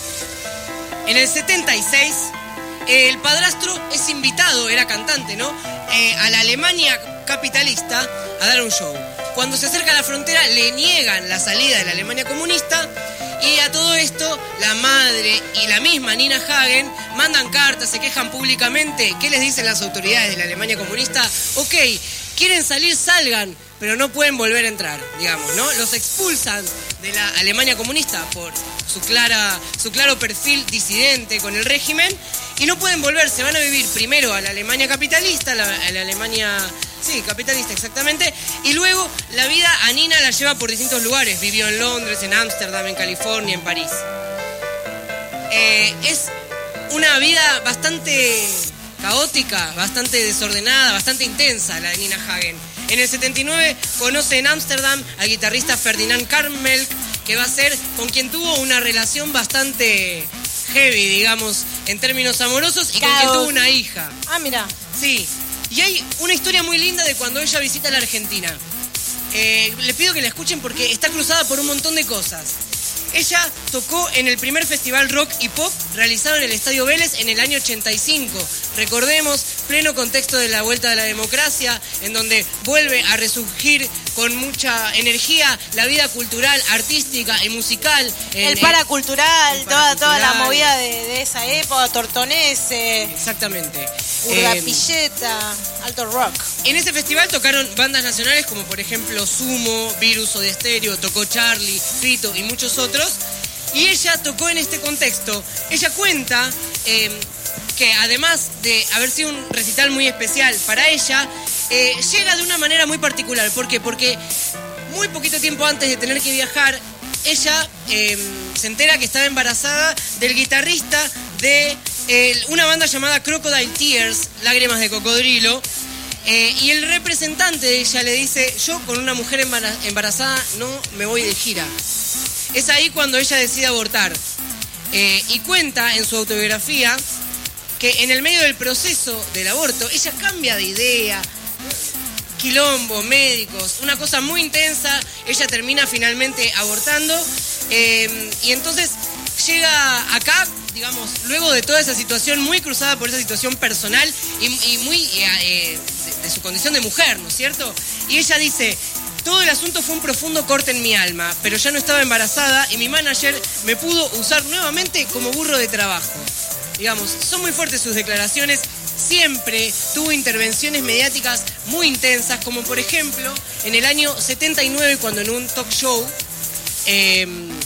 en el setenta y seis, el padrastro es invitado, era cantante, ¿no? Eh, a la Alemania capitalista a dar un show. Cuando se acerca a la frontera le niegan la salida de la Alemania comunista y a todo esto la madre y la misma Nina Hagen mandan cartas, se quejan públicamente. ¿Qué les dicen las autoridades de la Alemania comunista? Ok, quieren salir, salgan, pero no pueden volver a entrar, digamos, ¿no? Los expulsan de la Alemania comunista por su, clara, su claro perfil disidente con el régimen y no pueden volver, se van a vivir primero a la Alemania capitalista, a la, a la Alemania... Sí, capitalista, exactamente. Y luego la vida a Nina la lleva por distintos lugares. Vivió en Londres, en Ámsterdam, en California, en París. Eh, es una vida bastante caótica, bastante desordenada, bastante intensa la de Nina Hagen. En el setenta y nueve conoce en Ámsterdam al guitarrista Ferdinand Karmelk, que va a ser con quien tuvo una relación bastante heavy, digamos, en términos amorosos, y con quien tuvo una hija. Ah, mira. Sí. Y hay una historia muy linda de cuando ella visita la Argentina. Eh, le pido que la escuchen porque está cruzada por un montón de cosas. Ella tocó en el primer festival rock y pop realizado en el Estadio Vélez en el año ochenta y cinco. Recordemos, pleno contexto de la vuelta de la democracia, en donde vuelve a resurgir con mucha energía la vida cultural, artística y musical. El en, paracultural, el toda, paracultural. toda la movida de, de esa época, Tortonese. Exactamente. Urdapilleta, eh, alto rock. En ese festival tocaron bandas nacionales como por ejemplo Sumo, Virus o de Estéreo, tocó Charlie, Fito y muchos otros. Y ella tocó en este contexto. Ella cuenta eh, que además de haber sido un recital muy especial para ella, eh, llega de una manera muy particular. ¿Por qué? Porque muy poquito tiempo antes de tener que viajar, ella eh, se entera que estaba embarazada del guitarrista de eh, una banda llamada Crocodile Tears, Lágrimas de Cocodrilo. Eh, y el representante de ella le dice: yo con una mujer embarazada no me voy de gira. Es ahí cuando ella decide abortar. Eh, y cuenta en su autobiografía que en el medio del proceso del aborto ella cambia de idea, quilombo, médicos, una cosa muy intensa. Ella termina finalmente abortando eh, y entonces llega acá, digamos, luego de toda esa situación muy cruzada por esa situación personal y, y muy eh, de, de su condición de mujer, ¿no es cierto? Y ella dice: todo el asunto fue un profundo corte en mi alma, pero ya no estaba embarazada y mi manager me pudo usar nuevamente como burro de trabajo. Digamos, son muy fuertes sus declaraciones. Siempre tuvo intervenciones mediáticas muy intensas, como por ejemplo en el año setenta y nueve, cuando en un talk show eh,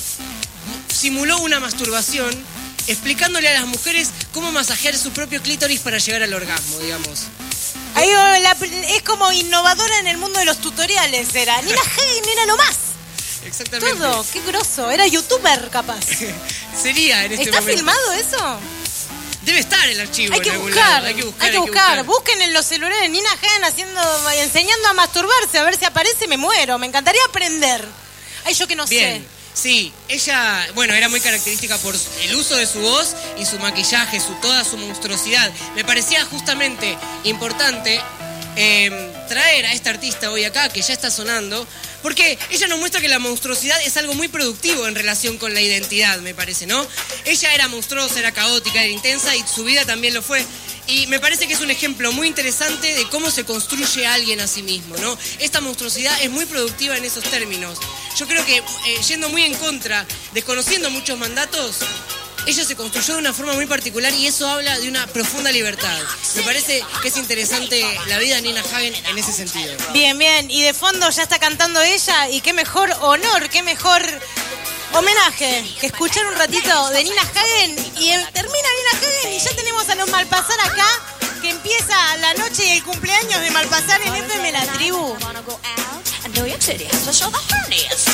simuló una masturbación explicándole a las mujeres cómo masajear su propio clítoris para llegar al orgasmo, digamos. Ahí, la, es como innovadora en el mundo de los tutoriales, era. Nina Hagen era lo más. Exactamente. Todo, qué grosso. Era youtuber, capaz. Sería en este ¿Está momento. filmado eso? Debe estar el archivo. Hay que, en algún buscar, lado. hay que buscar. hay que hay que buscar. buscar. Busquen en los celulares Nina Hagen haciendo, enseñando a masturbarse, a ver si aparece, me muero. Me encantaría aprender. Ay, yo que no Bien. sé. Sí, ella, bueno, era muy característica por el uso de su voz y su maquillaje, su toda su monstruosidad. Me parecía justamente importante eh, traer a esta artista hoy acá, que ya está sonando, porque ella nos muestra que la monstruosidad es algo muy productivo en relación con la identidad, me parece, ¿no? Ella era monstruosa, era caótica, era intensa y su vida también lo fue. Y me parece que es un ejemplo muy interesante de cómo se construye alguien a sí mismo, ¿no? Esta monstruosidad es muy productiva en esos términos. Yo creo que, eh, yendo muy en contra, desconociendo muchos mandatos, ella se construyó de una forma muy particular y eso habla de una profunda libertad. Me parece que es interesante la vida de Nina Hagen en ese sentido. Bien, bien. Y de fondo ya está cantando ella y qué mejor honor, qué mejor homenaje que escuchar un ratito de Nina Hagen y eh, termina Nina Hagen y ya tenemos a los Malpasar acá, que empieza la noche y el cumpleaños de Malpasar en F M La Tribu. New York City has to show the horniest.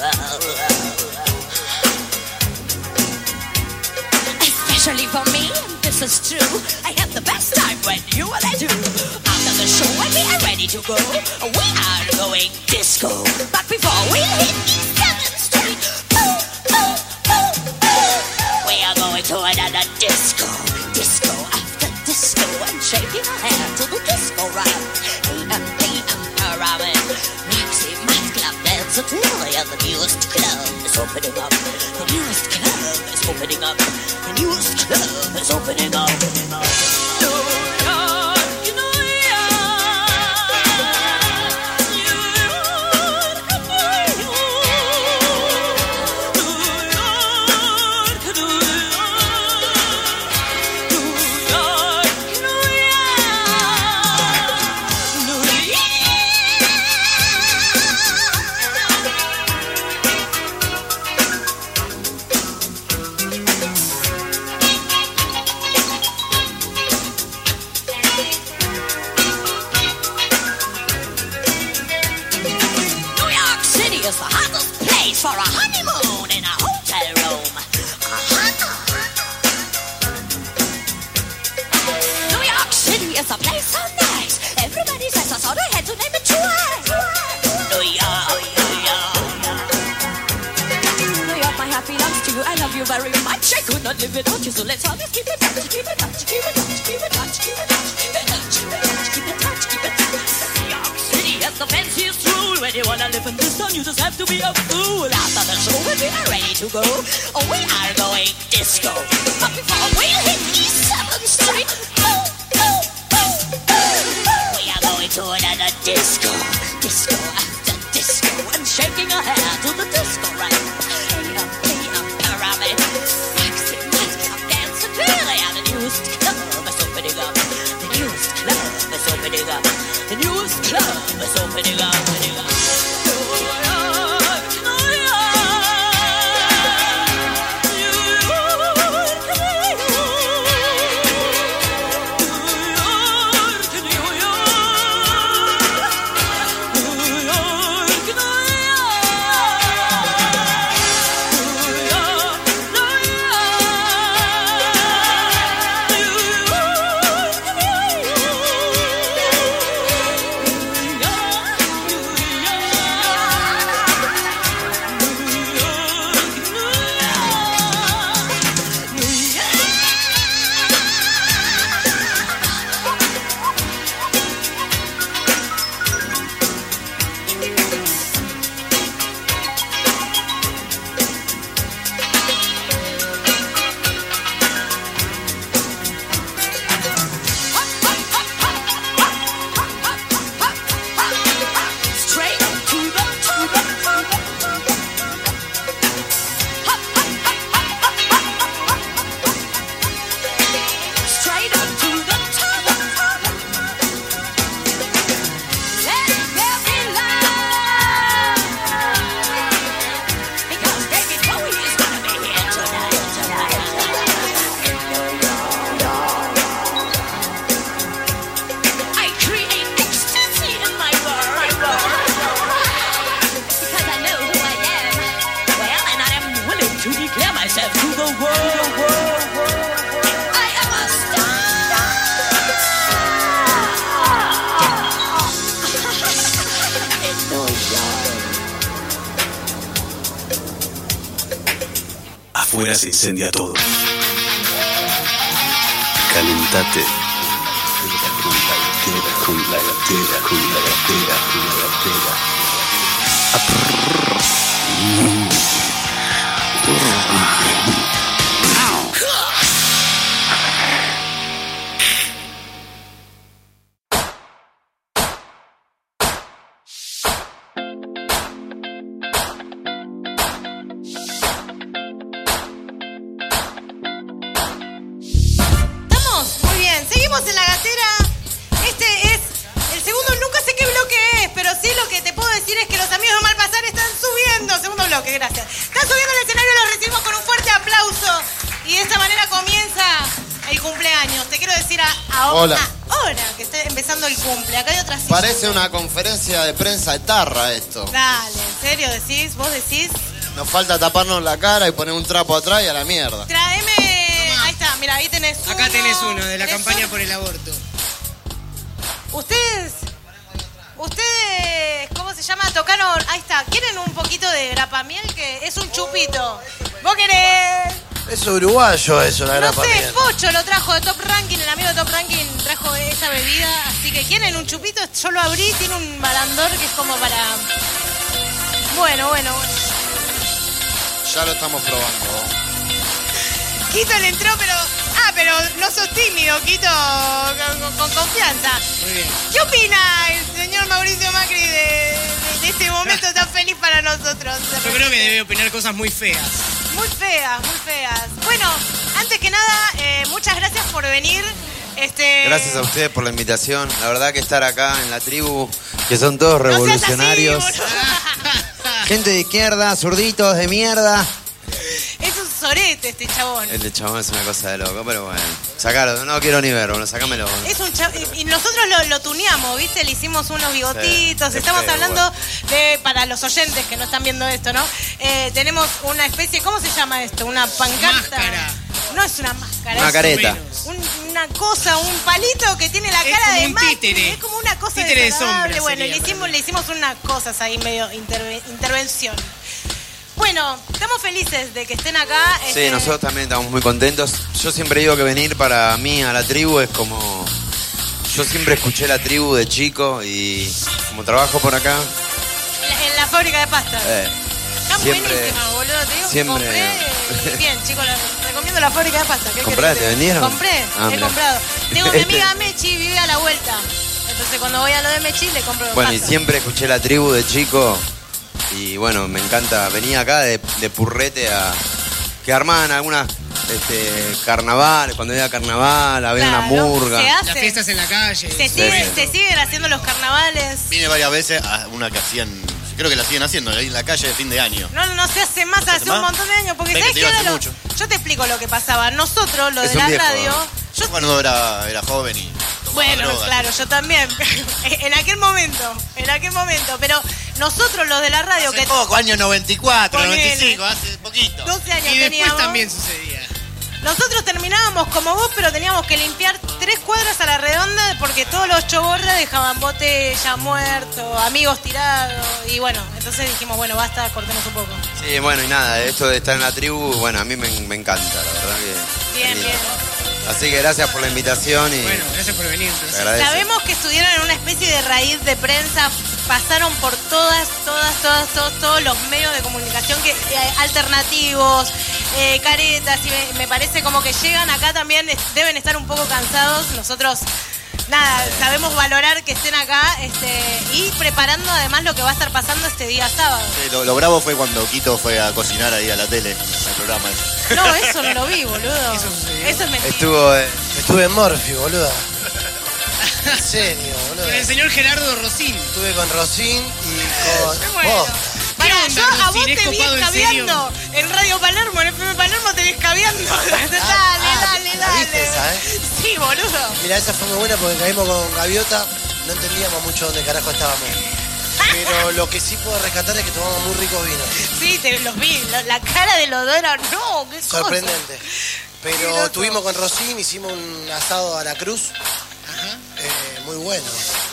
Especially for me, this is true. I had the best time when you were there too. After the show, when we are ready to go, we are going disco. But before we hit East seventh Street, ooh, ooh, ooh, ooh, we are going to another disco. Disco after disco, and shaking our hand to the disco rhyme. A M P M pyramid. So tell ya the newest club is opening up. The newest club is opening up. The newest club is opening up. Opening up. For a honeymoon in a hotel room. Uh-huh. New York City is a place so nice. Everybody says I saw they had to name it twice. New York, New York. New York, my heart belongs to you. I love you very much. I could not live without you, so let's always keep it touch, keep it touch, keep it touch, keep it touch, keep it touch, keep it touch, keep it touch, keep it touch, keep it touch. New York City has the fanciest rule. When you wanna live in this town, you just have to be a fool. After the show, when we are ready to go, oh, we are going disco. But before we hit East seventh Street, oh, oh, oh, oh, we are going to another disco. Disco after disco, and shaking our hair to the disco right. A M P M pyramid, Maxi Mask, dance and really, and the newest club is opening up. The newest club is opening up. The newest club is opening up. Opening up. step to the world. I am a Afuera se incendia todo. Calentate. Con la gatera, con la gatera, con la gatera, con la gatera. Seguimos en la gatera. Este es el segundo, nunca sé qué bloque es, pero sí lo que te puedo decir es que los amigos de Malpasar están subiendo. Segundo bloque, gracias. Están subiendo al escenario, los recibimos con un fuerte aplauso. Y de esta manera comienza el cumpleaños. Te quiero decir a, a Hola. ahora que está empezando el cumple. Acá hay otras sillas. Parece una conferencia de prensa etarra esto. Dale, ¿en serio decís? ¿Vos decís? Nos falta taparnos la cara y poner un trapo atrás y a la mierda. Tráeme... Ahí está, mira, ahí tenés uno. Acá tenés uno, de la ¿Tenés campaña uno? por el aborto. Ustedes... Ustedes, ¿cómo se llama? Tocaron... Ahí está, ¿quieren un poquito de grapamiel? Que es un chupito. ¿Vos querés? Es uruguayo eso, la No grapa sé, miel. Pocho lo trajo de Top Ranking, el amigo de Top Ranking trajo esa bebida, así que ¿quieren un chupito? Yo lo abrí, tiene un balandor que es como para... Bueno, bueno, bueno. Ya lo estamos probando. Quito le entró, pero... Ah, pero no sos tímido, Quito, con, con- con confianza. Muy bien. ¿Qué opina el señor Mauricio Macri de, de- de este momento tan feliz para nosotros? Yo creo que debe opinar cosas muy feas. Muy feas, muy feas. Bueno, antes que nada, eh, muchas gracias por venir. Este... Gracias a ustedes por la invitación. La verdad que estar acá en la tribu, que son todos No seas así, revolucionarios. boludo. Gente de izquierda, zurditos de mierda. Es un sorete este chabón. El de chabón es una cosa de loco, pero bueno. Sacalo, no quiero ni verlo, bueno, sacámelo. Es un cha- y nosotros lo, lo tuneamos, ¿viste? Le hicimos unos bigotitos. Sí, Estamos qué feo, hablando de, para los oyentes que no están viendo esto, ¿no? Eh, tenemos una especie, ¿cómo se llama esto? Una pancarta. Máscara. No es una máscara. Una es careta. un- una cosa, un palito que tiene la Es cara como de un Macri. títere. Es como una cosa Títere de desagradable. sombra Bueno, sería, le hicimos, pero- le hicimos unas cosas ahí medio interve- intervención. Bueno, estamos felices de que estén acá. Sí, este, nosotros también estamos muy contentos. Yo siempre digo que venir para mí a la tribu es como... Yo siempre escuché la tribu de chico y como trabajo por acá, En la fábrica de pasta. eh, Están siempre- buenísimas, boludo. Te digo que siempre- compré. Bien, chicos, les recomiendo la fábrica de pasta. ¿Qué ¿Compraste? querés? ¿Vendieron? Compré, Ah, he mirá. comprado. Tengo mi Este- amiga Mechi, vive a la vuelta. Entonces cuando voy a lo de Mechi le compro bueno, y pasta. siempre escuché la tribu de chico y bueno, me encanta. Venía acá de, de Purrete a... que armaban algunas este, carnavales, cuando había carnaval, había una Claro, murga. se hace. Las fiestas en la calle. Se, sigue- se siguen haciendo los carnavales. Vine varias veces a una que hacían, creo que la siguen haciendo, ahí en la calle de fin de año. No, no se hace más, hace un más? montón de años. Porque Ves ¿sabes que qué te iba era hace lo- mucho. Yo te explico lo que pasaba. Nosotros, lo Es de un la viejo. radio... Yo cuando era, era joven y tomaba Bueno, drogas. claro, yo también. En aquel momento, en aquel momento. Pero nosotros los de la radio Hace que... poco, año noventa y cuatro, Ponele. noventa y cinco, hace poquito. doce años Y después teníamos. también sucedía. Nosotros terminábamos como vos, pero teníamos que limpiar tres cuadras a la redonda porque todos los choborras dejaban botella, muerto, amigos tirados. Y bueno, entonces dijimos, bueno, basta, cortemos un poco. Sí, bueno, y nada, esto de estar en la tribu, bueno, a mí me, me encanta, la verdad que... Bien, lindo. bien. Así que gracias por la invitación y... Bueno, gracias por venir. te agradezco. Sabemos que estuvieron en una especie de raíz de prensa, pasaron por todas, todas, todas, todos, todos los medios de comunicación que, eh, alternativos, eh, caretas, y me, me parece como que llegan acá también, es- deben estar un poco cansados. Nosotros, nada, sabemos valorar que estén acá este, y preparando además lo que va a estar pasando este día sábado. Sí, lo, lo bravo fue cuando Quito fue a cocinar ahí a la tele, al programa ese. No, eso no lo vi, boludo. Eso, es mentira. Estuvo... eh, Estuve en Morphy, boludo. En serio, boludo. Con el señor Gerardo Rosín. Estuve con Rosín y con Bueno. vos. Pará, onda, yo a vos Rosín? ¿Es te vi copado en escabeando en Radio Palermo, en F M Palermo te vi escabeando. Dale, dale, ¿La viste dale. esa, eh? Sí, boludo. Mira, esa fue muy buena porque caímos con Gaviota. No entendíamos mucho dónde carajo estábamos. Pero lo que sí puedo rescatar es que tomamos muy ricos vinos. Sí, te, los vi. La, la cara de los dos era, no, qué cosa. Sorprendente. Pero estuvimos con Rosín, hicimos un asado a la cruz. Ajá. Eh, muy bueno.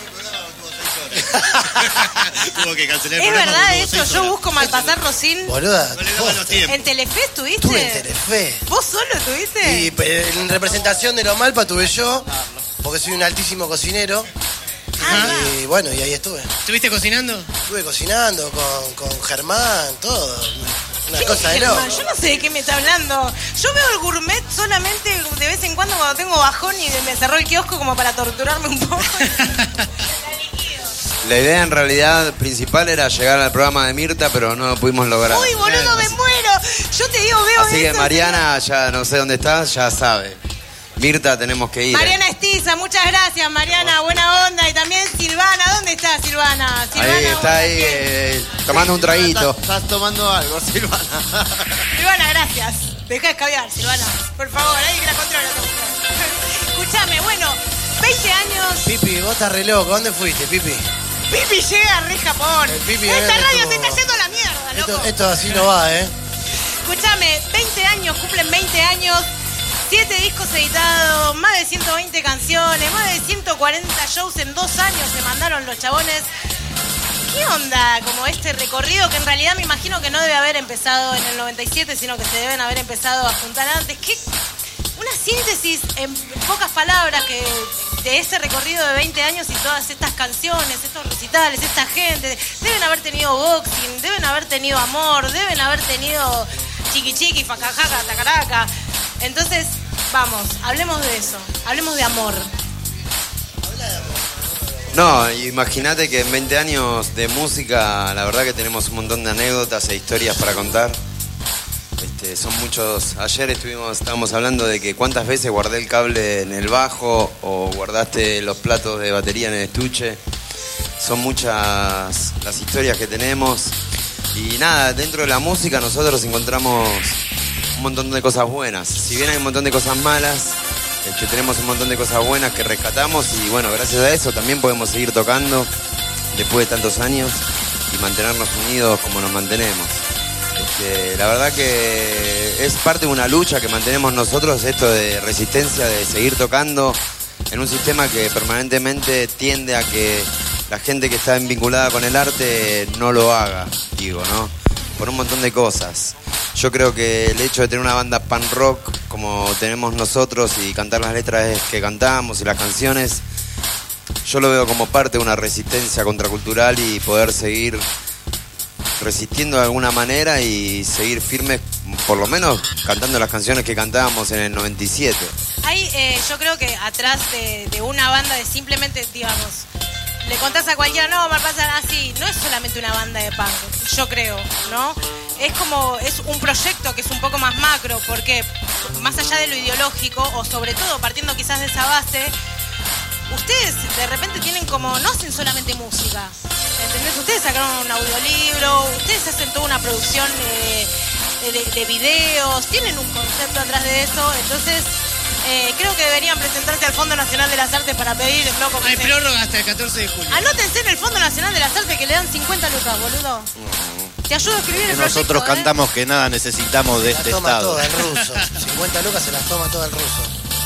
Tuvo que cancelar el ¿Es programa verdad porque eso? tuvo seis Yo horas. busco Malpasar Rosín. Boluda, No le daban los tiempos. ¿En Telefe estuviste? Estuve en Telefe. ¿Vos solo estuviste? Y pe- en representación de los Malpa tuve yo, porque soy un altísimo cocinero. Y bueno, y ahí estuve. ¿Estuviste cocinando? Estuve cocinando con, con Germán, todo. Una ¿Quién cosa es de Germán? loco. Yo no sé de qué me está hablando. Yo veo el gourmet solamente de vez en cuando cuando tengo bajón y me cerró el kiosco como para torturarme un poco. La idea en realidad principal era llegar al programa de Mirta, pero no lo pudimos lograr. Uy, boludo, me muero. Yo te digo, veo Así que eso, Mariana, ya no sé dónde está, ya sabe. Mirta, tenemos que ir. Mariana Estiza, muchas gracias, Mariana, buena onda. Y también Silvana, ¿dónde está Silvana? Silvana Ahí está ahí, eh, tomando un traguito. Estás tomando algo, Silvana. Silvana, gracias. Deja de escabiar, Silvana. Por favor, ahí que la controla. Escúchame, bueno, veinte años. Pipi, vos estás re loco. ¿Dónde fuiste, Pipi? Pipi llega a re Japón. El Pipi Esta debe radio estuvo- se está yendo a la mierda, loco. Esto, esto así no va, ¿eh? Escúchame, veinte años, cumplen veinte años, siete discos editados, más de ciento veinte canciones, más de ciento cuarenta shows en dos años se mandaron los chabones. ¿Qué onda como este recorrido que en realidad me imagino que no debe haber empezado en el noventa y siete, sino que se deben haber empezado a juntar antes? ¿Qué? Una síntesis en pocas palabras que de ese recorrido de veinte años y todas estas canciones, estos recitales, esta gente. Deben haber tenido boxing, deben haber tenido amor, deben haber tenido chiqui chiqui, facajaca, tacaraca. Entonces, vamos, hablemos de eso, hablemos de amor. No, imagínate que en veinte años de música, la verdad que tenemos un montón de anécdotas e historias para contar. Este, son muchos. Ayer estuvimos, estábamos hablando de que cuántas veces guardé el cable en el bajo o guardaste los platos de batería en el estuche. Son muchas las historias que tenemos. Y nada, dentro de la música nosotros encontramos un montón de cosas buenas. Si bien hay un montón de cosas malas, este, tenemos un montón de cosas buenas que rescatamos y bueno, gracias a eso también podemos seguir tocando después de tantos años y mantenernos unidos como nos mantenemos. Este, la verdad que es parte de una lucha que mantenemos nosotros, esto de resistencia, de seguir tocando en un sistema que permanentemente tiende a que la gente que está vinculada con el arte no lo haga, digo, ¿no? Por un montón de cosas. Yo creo que el hecho de tener una banda punk rock como tenemos nosotros y cantar las letras que cantamos y las canciones, yo lo veo como parte de una resistencia contracultural y poder seguir resistiendo de alguna manera y seguir firmes, por lo menos cantando las canciones que cantábamos en el noventa y siete. Hay, eh, yo creo que atrás de, de una banda de simplemente, digamos, le contás a cualquiera, no, Malpasar, así, no es solamente una banda de punk, yo creo, ¿no? Es como, es un proyecto que es un poco más macro, porque más allá de lo ideológico, o sobre todo partiendo quizás de esa base, ustedes de repente tienen como, no hacen solamente música, ¿entendés? Ustedes sacaron un audiolibro, ustedes hacen toda una producción de, de, de videos, tienen un concepto atrás de eso, entonces eh, creo que deberían presentarse al Fondo Nacional de las Artes para pedir, loco. Hay prórroga hasta el catorce de julio. Anótense en el Fondo Nacional de las Artes que le dan cincuenta lucas, boludo. Te ayudo a escribir Que el proyecto, nosotros ¿eh? cantamos que nada necesitamos de La este toma estado. toda el ruso. cincuenta lucas se las toma todo el ruso.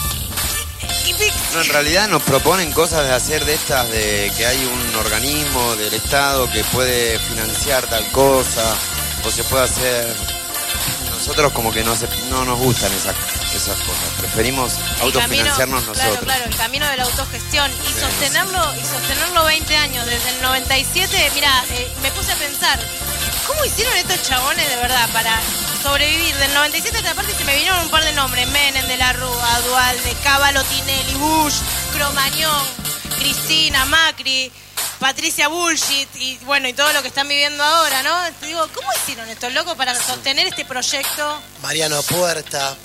No, en realidad nos proponen cosas de hacer de estas, de que hay un organismo del Estado que puede financiar tal cosa, o se puede hacer. Nosotros como que no, se, no nos gustan esas, esas cosas, preferimos El autofinanciarnos camino, nosotros. Claro, claro, el camino de la autogestión. Y Sí. sostenerlo, y sostenerlo veinte años, desde el noventa y siete, mira, eh, me puse a pensar, ¿cómo hicieron estos chabones de verdad para sobrevivir? Del noventa y siete hasta aparte se me vinieron un par de nombres, Menem, De la Rúa, Dualde, Cábalo, Tinelli, Bush, Cromañón, Cristina, Macri, Patricia Bullshit y bueno, y todo lo que están viviendo ahora, ¿no? Te digo, ¿cómo hicieron estos locos para sostener este proyecto? Mariano Puerta.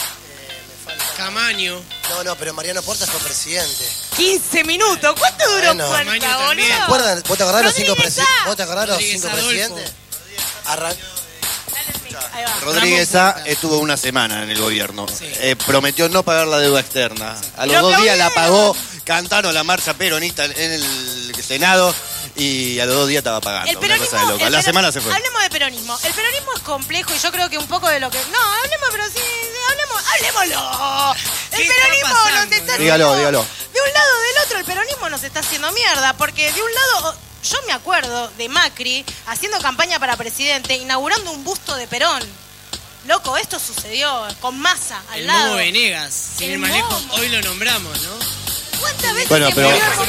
Camaño. No, no, pero Mariano Puerta fue presidente. quince minutos, ¿cuánto duró Bueno. Puerta, Camaño también. ¿Te boludo? acuerdas? ¿Vos te acordás los cinco Rodríguez presidentes? A. ¿Vos te acordás los Rodríguez cinco Adolfo. presidentes? Arran- Ahí va. Rodríguez A estuvo una semana en el gobierno. Eh, prometió no pagar la deuda externa. A los Lo dos días la aplaudieron. pagó, cantaron la marcha peronista en el Senado y a los dos días estaba pagando. El peronismo, una cosa de loca. el La pero- semana se fue. Hablemos de peronismo. El peronismo es complejo y yo creo que un poco de lo que... No, hablemos, pero sí, sí, hablemos, hablemoslo. El ¿Qué está peronismo pasando? nos está Dígalo, haciendo- dígalo. De un lado o del otro el peronismo nos está haciendo mierda, porque de un lado... Yo me acuerdo de Macri haciendo campaña para presidente, inaugurando un busto de Perón. Loco, esto sucedió con Massa al El lado. Momo Venegas, sin El ir más lejos, Momo. hoy lo nombramos, ¿no? ¿Cuántas veces Bueno, se pero- murió el Momo?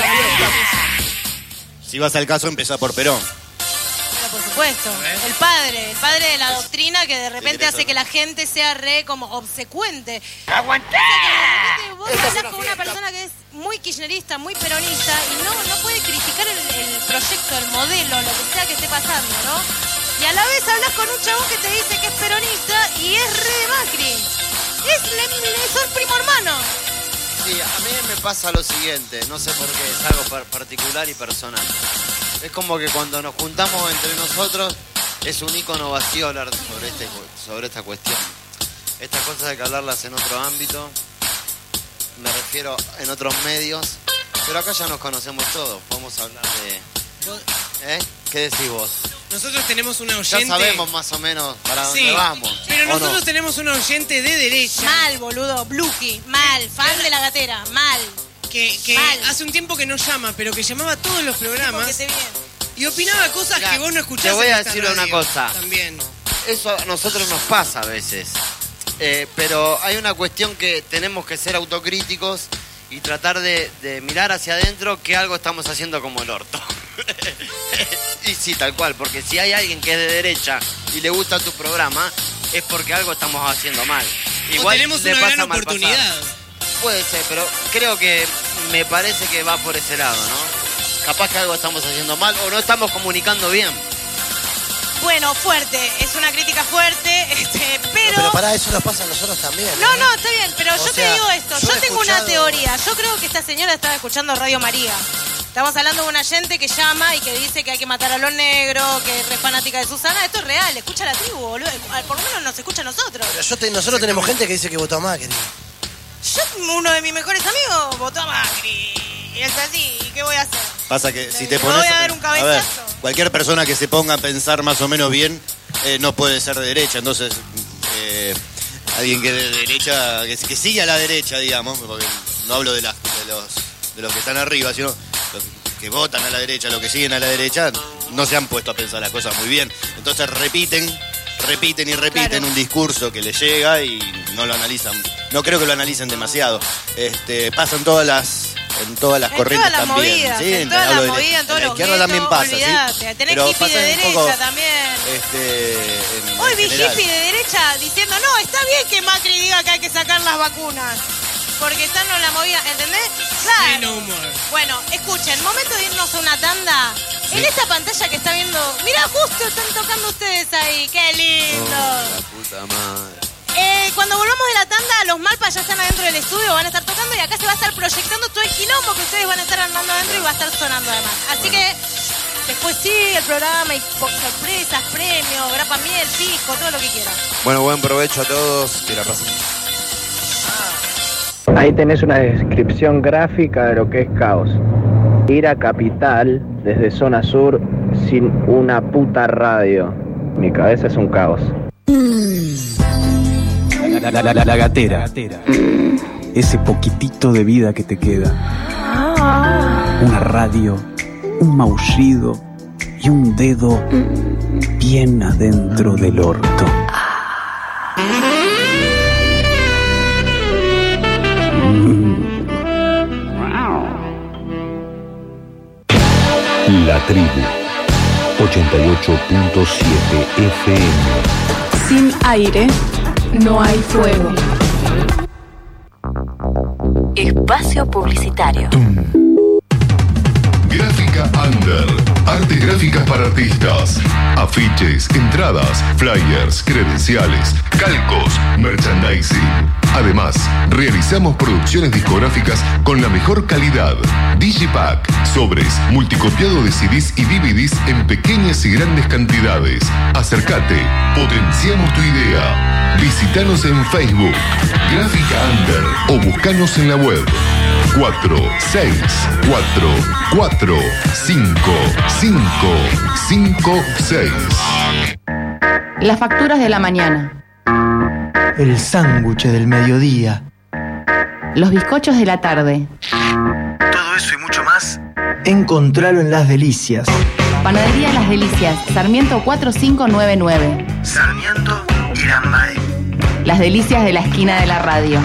Si vas al caso, empezá por Perón. Pero por supuesto, el padre, el padre de la doctrina que de repente hace que la gente sea re como obsecuente. ¡Aguanté! Vos hablas con una persona que es muy kirchnerista, muy peronista y no, no puede criticar el, el proyecto, el modelo, lo que sea que esté pasando, ¿no? Y a la vez hablas con un chabón que te dice que es peronista y es re de Macri. Es, le, le son primo hermano. Sí, a mí me pasa lo siguiente, no sé por qué, es algo par- particular y personal. Es como que cuando nos juntamos entre nosotros es un ícono vacío hablar sobre, este, sobre esta cuestión. Estas cosas hay que hablarlas en otro ámbito, me refiero en otros medios, pero acá ya nos conocemos todos, podemos hablar de... ¿Eh? ¿Qué decís vos? Nosotros tenemos una Ya oyente... sabemos más o menos para dónde Sí, vamos. pero ¿o nosotros no? tenemos un oyente de derecha. Mal, boludo, Bluki, mal, fan de la gatera, mal. Que, que Mal. hace un tiempo que no llama, pero que llamaba a todos los programas Porque te bien. y opinaba cosas Mirá, que vos no escuchás. te voy en a esta decir una radio cosa. También. Eso a nosotros nos pasa a veces. Eh, pero hay una cuestión que tenemos que ser autocríticos y tratar de, de mirar hacia adentro que algo estamos haciendo como el orto. Y sí, tal cual, porque si hay alguien que es de derecha y le gusta tu programa, es porque algo estamos haciendo mal. O tenemos le una pasa gran mal oportunidad. pasar. Puede ser, pero creo que me parece que va por ese lado, ¿no? Capaz que algo estamos haciendo mal o no estamos comunicando bien. Bueno, fuerte, es una crítica fuerte, este, pero... Pero para eso nos pasa a nosotros también. No, ¿eh? no, está bien, pero O yo te sea, digo esto, yo yo he tengo una escuchado- teoría, yo creo que esta señora estaba escuchando Radio María. Estamos hablando de una gente que llama y que dice que hay que matar a los negros, que es re fanática de Susana, esto es real, escucha a la tribu, boludo, por lo menos nos escucha a nosotros. Pero yo te- nosotros tenemos gente que dice que votó a Macri. Yo, uno de mis mejores amigos, votó a Macri, y es así, ¿qué voy a hacer? Pasa que si te Me pones... voy a dar un cabezazo. ver, cualquier persona que se ponga a pensar más o menos bien eh, no puede ser de derecha. Entonces, eh, alguien que de derecha, que, que sigue a la derecha, digamos, porque no hablo de, las, de, los, de los que están arriba, sino los que votan a la derecha, los que siguen a la derecha, no se han puesto a pensar las cosas muy bien. Entonces repiten, repiten y repiten Claro. un discurso que les llega y no lo analizan. No creo que lo analicen demasiado. Este, pasan todas las... En todas las En corrientes todas las también. movidas, ¿sí? en todas Hablo las de la- movidas, en en todos la los izquierda también guetos, pasa, ¿sí? olvídate. Tenés Pero hippie de pasa un derecha poco, también. Este, en- Hoy en vi general. hippie de derecha diciendo, no, está bien que Macri diga que hay que sacar las vacunas. Porque están en la movida, ¿entendés? Claro. Sí, no humor. Bueno, escuchen, momento de irnos a una tanda. En esta pantalla que está viendo, mirá, justo están tocando ustedes ahí, qué lindo. La puta madre. Eh, cuando volvamos de la tanda, los Malpas ya están adentro del estudio, van a estar tocando y acá se va a estar proyectando todo el quilombo que ustedes van a estar andando adentro y va a estar sonando además. Así que después sí, el programa y po- sorpresas, premios, grapa miel, pisco, todo lo que quieran. Bueno, buen provecho a todos, que la pasen. Ahí tenés una descripción gráfica de lo que es caos. Ir a Capital desde zona sur sin una puta radio. Mi cabeza es un caos. La, la, la, la, la gatera. Ese poquitito de vida que te queda. Una radio, un maullido y un dedo bien adentro del orto. La Tribu, ochenta y ocho punto siete F M. Sin aire, no hay fuego. Espacio publicitario. Gráfica Under. Artes gráficas para artistas. Afiches, entradas, flyers, credenciales, calcos, merchandising. Además, realizamos producciones discográficas con la mejor calidad. Digipack, sobres, multicopiado de C Ds y D V Ds en pequeñas y grandes cantidades. Acércate, potenciamos tu idea. Visítanos en Facebook, Gráfica Under, o buscanos en la web. cuatro seis cuatro cuatro cinco cinco cinco seis. Las facturas de la mañana. El sándwich del mediodía. Los bizcochos de la tarde. Todo eso y mucho más, encontralo en Las Delicias. Panadería Las Delicias, Sarmiento cuatro cinco nueve nueve. Sarmiento y Lambae. Las Delicias de la esquina de la radio.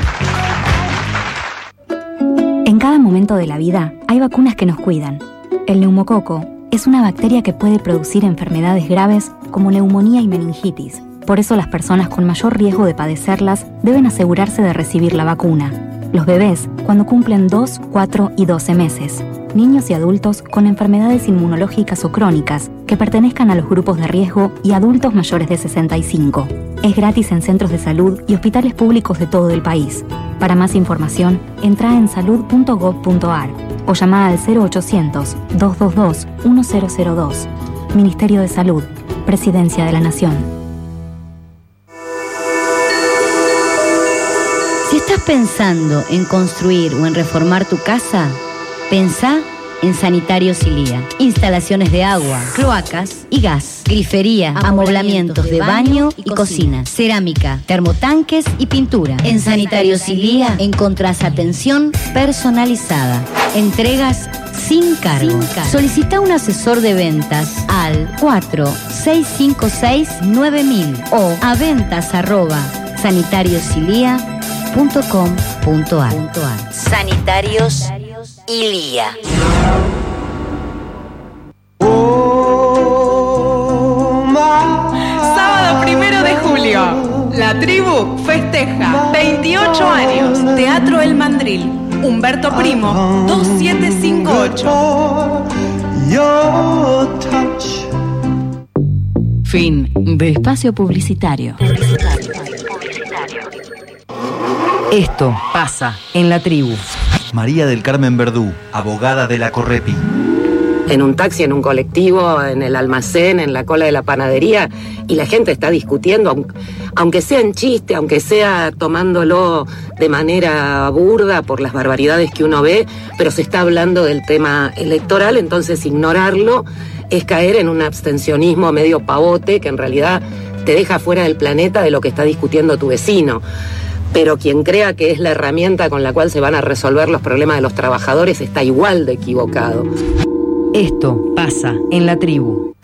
En cada momento de la vida hay vacunas que nos cuidan. El neumococo es una bacteria que puede producir enfermedades graves como neumonía y meningitis. Por eso las personas con mayor riesgo de padecerlas deben asegurarse de recibir la vacuna. Los bebés cuando cumplen dos, cuatro y doce meses. Niños y adultos con enfermedades inmunológicas o crónicas que pertenezcan a los grupos de riesgo y adultos mayores de sesenta y cinco. Es gratis en centros de salud y hospitales públicos de todo el país. Para más información, entra en salud punto gob punto ar o llama al cero ochocientos, dos dos dos, uno cero cero dos. Ministerio de Salud, Presidencia de la Nación. Si estás pensando en construir o en reformar tu casa, pensá en Sanitarios Ilía. Instalaciones de agua, cloacas y gas, grifería, amoblamientos de baño y cocina, cerámica, termotanques y pintura. En Sanitarios Ilía encontrás atención personalizada, entregas sin cargo. Solicita un asesor de ventas al cuatro seis cinco seis nueve mil o a ventas arroba sanitariosilia punto com punto ar. Sanitarios Ilía. Sábado primero de julio, La Tribu festeja veintiocho años. Teatro El Mandril, Humberto Primo, dos siete cinco ocho. Fin de espacio publicitario. Esto pasa en La Tribu. María del Carmen Verdú, abogada de la Correpi. En un taxi, en un colectivo, en el almacén, en la cola de la panadería, y la gente está discutiendo, aunque sea en chiste, aunque sea tomándolo de manera burda por las barbaridades que uno ve, pero se está hablando del tema electoral, entonces ignorarlo es caer en un abstencionismo medio pavote que en realidad te deja fuera del planeta de lo que está discutiendo tu vecino. Pero quien crea que es la herramienta con la cual se van a resolver los problemas de los trabajadores está igual de equivocado. Esto pasa en La Tribu.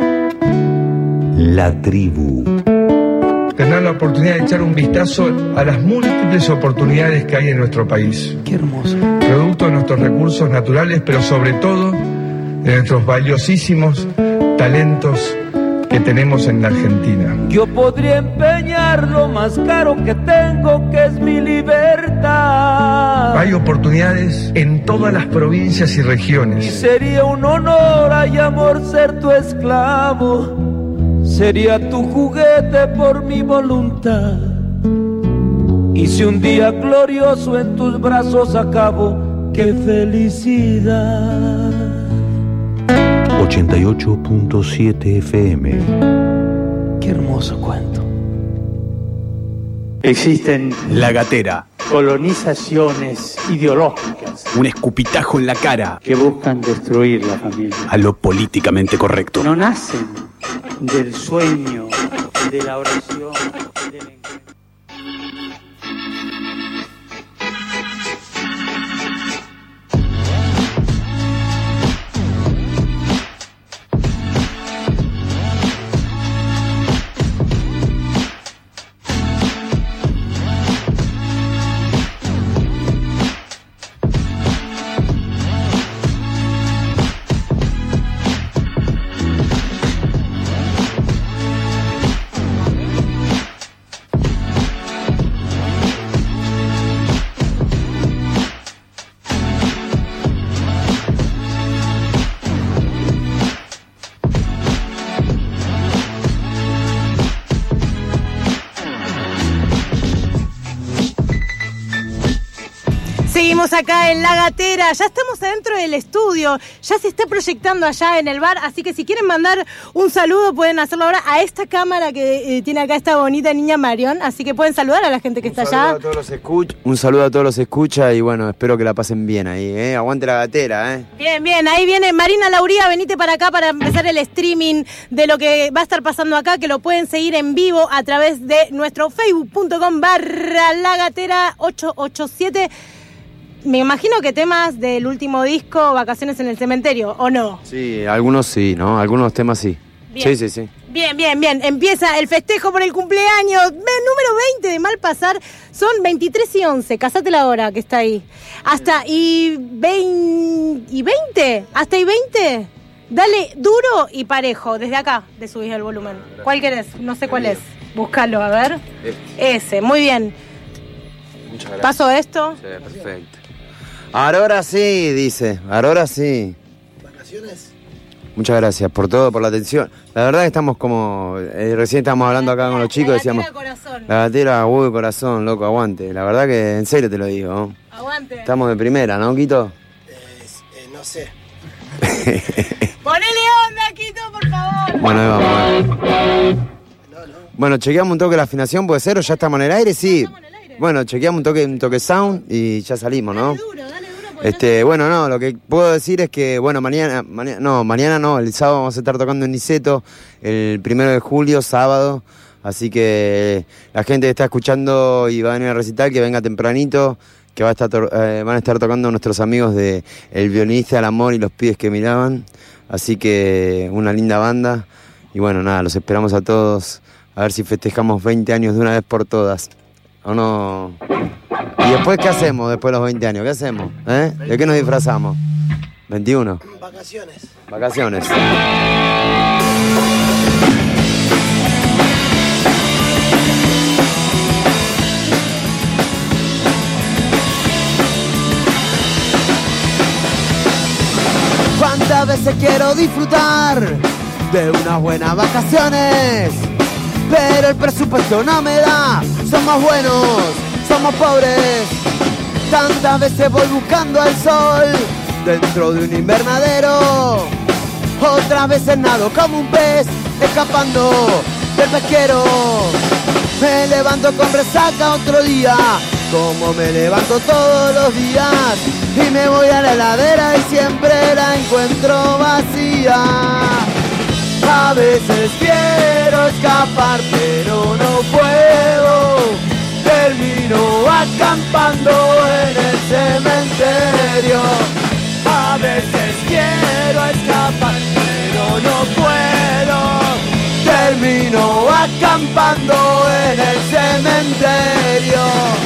La Tribu. Tener la oportunidad de echar un vistazo a las múltiples oportunidades que hay en nuestro país. Qué hermoso. Producto de nuestros recursos naturales, pero sobre todo de nuestros valiosísimos talentos que tenemos en la Argentina. Yo podría empeñar lo más caro que tengo, que es mi libertad. Hay oportunidades en todas las provincias y regiones. Y sería un honor, ay amor, ser tu esclavo. Sería tu juguete por mi voluntad. Y si un día glorioso en tus brazos acabo, qué felicidad. ochenta y ocho punto siete F M. Qué hermoso cuento. Existen La Gatera, colonizaciones ideológicas, un escupitajo en la cara que buscan destruir la familia. A lo políticamente correcto. No nacen del sueño, de la oración, del encuentro. Seguimos acá en La Gatera, ya estamos adentro del estudio, ya se está proyectando allá en el bar, así que si quieren mandar un saludo pueden hacerlo ahora a esta cámara que eh, tiene acá esta bonita niña Marion, así que pueden saludar a la gente que Un está saludo allá. a todos los escuch- un saludo a todos los escucha y bueno, espero que la pasen bien ahí, ¿eh? Aguante La Gatera, ¿eh? Bien, bien, ahí viene Marina Lauría, venite para acá para empezar el streaming de lo que va a estar pasando acá, que lo pueden seguir en vivo a través de nuestro facebook.com barra La Gatera ocho ocho siete. Me imagino que temas del último disco, Vacaciones en el Cementerio, ¿o no? Sí, algunos sí, ¿no? Algunos temas sí. Bien. Sí, sí, sí. Bien, bien, bien. Empieza el festejo por el cumpleaños. Ve, número veinte de Malpasar. Son veintitrés y once. Casate la hora que está ahí. Hasta y veinte. ¿Y veinte? ¿Hasta y veinte? Dale duro y parejo. Desde acá de subir el volumen. ¿Cuál querés? No sé cuál es. Búscalo, a ver. Ese, muy bien. Muchas gracias. ¿Paso esto? Sí, perfecto. Ahora sí, dice. Ahora sí. ¿Vacaciones? Muchas gracias por todo, por la atención. La verdad que estamos como... eh, recién estábamos hablando acá con los chicos, decíamos... La gatera, uy, corazón, loco, aguante. La verdad que en serio te lo digo, ¿no? Aguante. Estamos de primera, ¿no, Quito? Eh, no sé. Ponele onda, Quito, por favor. Bueno, ahí vamos. eh. Bueno, chequeamos un toque la afinación, ¿puede ser? ¿O ya estamos en el aire? Sí. Bueno, chequeamos un toque, un toque sound y ya salimos, ¿no? Este, bueno, no, lo que puedo decir es que, bueno, mañana, mañana, no, mañana no, el sábado vamos a estar tocando en Niceto, el primero de julio, sábado, así que la gente que está escuchando y va a venir a recitar, que venga tempranito, que va a estar, eh, van a estar tocando nuestros amigos de El Violinista del Amor y Los Pibes que Miraban, así que una linda banda, y bueno, nada, los esperamos a todos, a ver si festejamos veinte años de una vez por todas, ¿o no? ¿Y después qué hacemos después de los veinte años? ¿Qué hacemos? ¿Eh? ¿De qué nos disfrazamos? veintiuno. Vacaciones. Vacaciones. ¿Cuántas veces quiero disfrutar de unas buenas vacaciones? Pero el presupuesto no me da. Somos buenos, somos pobres. Tantas veces voy buscando al sol dentro de un invernadero. Otras veces nado como un pez escapando del pesquero. Me levanto con resaca otro día, como me levanto todos los días. Y me voy a la heladera y siempre la encuentro vacía. A veces quiero escapar pero no puedo. Termino acampando en el cementerio. A veces quiero escapar pero no puedo. Termino acampando en el cementerio.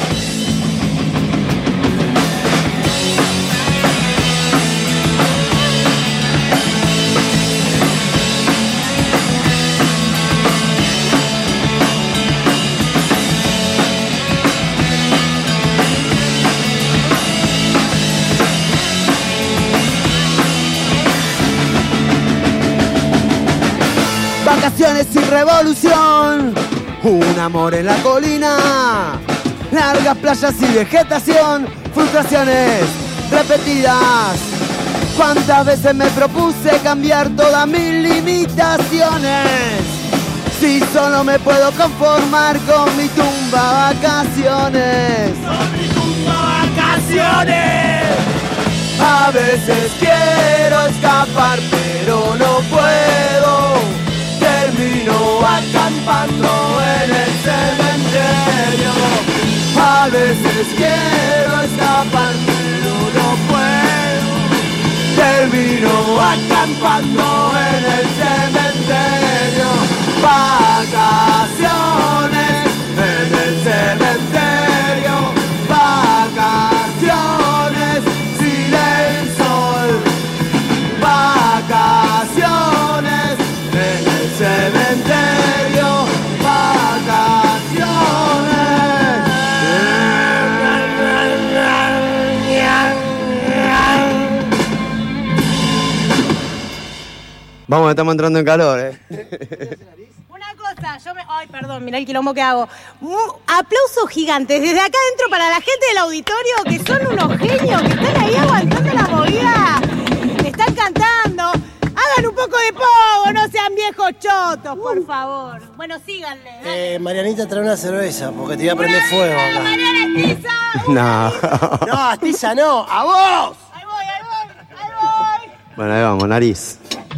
Vacaciones sin revolución, un amor en la colina, largas playas y vegetación, frustraciones repetidas. Cuántas veces me propuse cambiar todas mis limitaciones, si solo me puedo conformar con mi tumba vacaciones. Con mi tumba vacaciones. A veces quiero escapar pero no puedo. Termino acampando en el cementerio. A veces quiero escapar pero no puedo. Termino acampando en el cementerio. Vacaciones en el cementerio. Vacaciones sin el sol. Vacaciones en el cementerio, Vamos, estamos entrando en calor, ¿eh? Una cosa, pará, yo me... Ay, perdón, mirá el quilombo que hago. Un aplausos gigantes desde acá adentro para la gente del auditorio, que son unos genios, que están ahí aguantando la movida. Están cantando. Hagan un poco de pogo, no sean viejos chotos, por favor. Bueno, síganle. Eh, Marianita, trae una cerveza, porque te voy a prender fuego acá. Mariana Estiza. No. No, Astiza no, a vos. Ahí voy, ahí voy, ahí voy. Bueno, ahí vamos, nariz.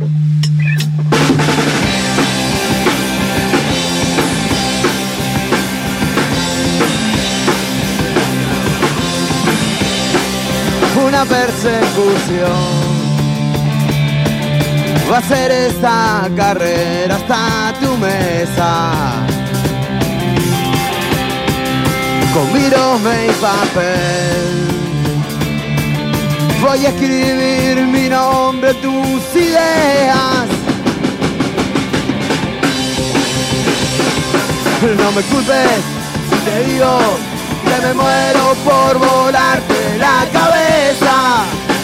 Una persecución va a ser esta carrera hasta tu mesa, con virome y papel. Voy a escribir mi nombre, tus ideas. No me culpes si te digo que me muero por volarte la cabeza.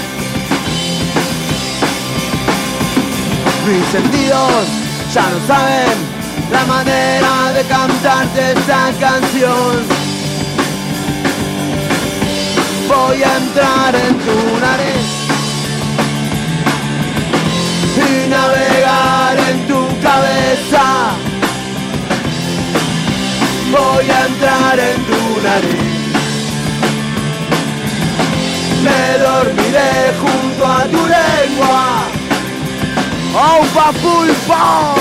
Mis sentidos ya no saben la manera de cantarte esta canción. Voy a entrar en tu nariz y navegar en tu cabeza. Voy a entrar en tu nariz. Me dormiré junto a tu lengua. ¡Aupa pulpo!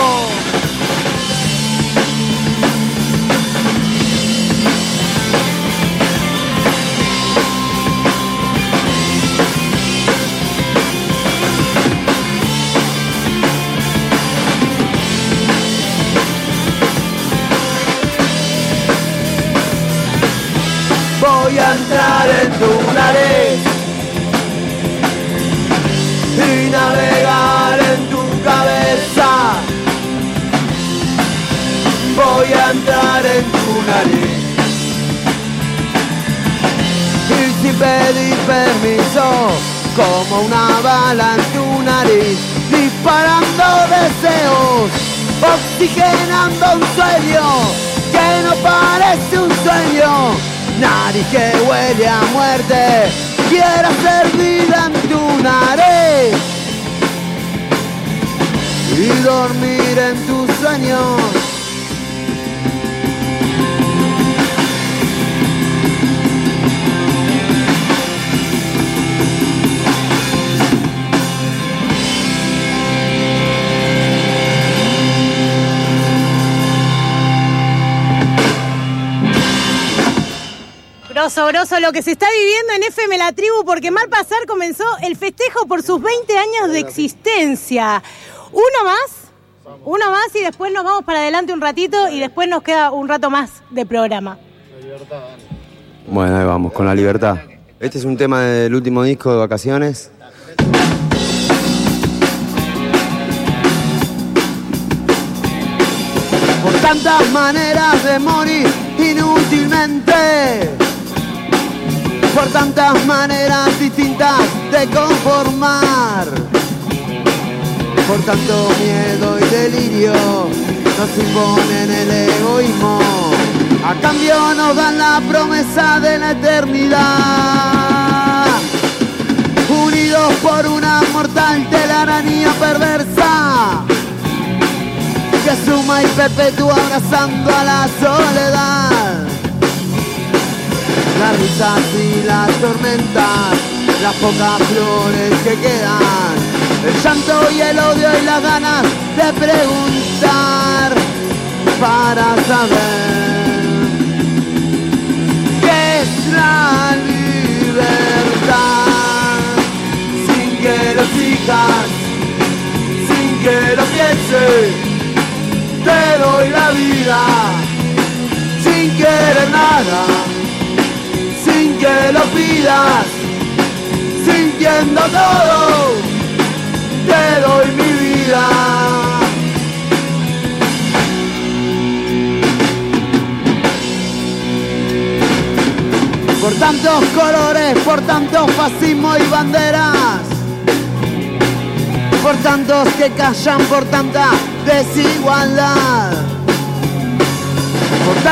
Voy a entrar en tu nariz y navegar en tu cabeza. Voy a entrar en tu nariz y sin pedir permiso, como una bala en tu nariz, disparando deseos, oxigenando un sueño que no parece un sueño. Nariz que huele a muerte, quiero ser vida en tu nariz y dormir en tus sueños. Grosso, grosso lo que se está viviendo en F M La Tribu, porque Mal Pasar comenzó el festejo por sus veinte años de existencia. Uno más, uno más y después nos vamos para adelante un ratito y después nos queda un rato más de programa. Bueno, ahí vamos, con la libertad. Este es un tema del último disco de Vacaciones. Por tantas maneras de morir inútilmente, por tantas maneras distintas de conformar, por tanto miedo y delirio nos imponen el egoísmo, a cambio nos dan la promesa de la eternidad, unidos por una mortal telaraña perversa que suma y perpetúa abrazando a la soledad. Las risas y las tormentas, las pocas flores que quedan, el llanto y el odio y las ganas de preguntar para saber qué es la libertad. Sin que lo exijas, sin que lo pienses, te doy la vida, sin querer nada, sin que lo pidas, sintiendo todo, te doy mi vida. Por tantos colores, por tanto fascismo y banderas, por tantos que callan, por tanta desigualdad,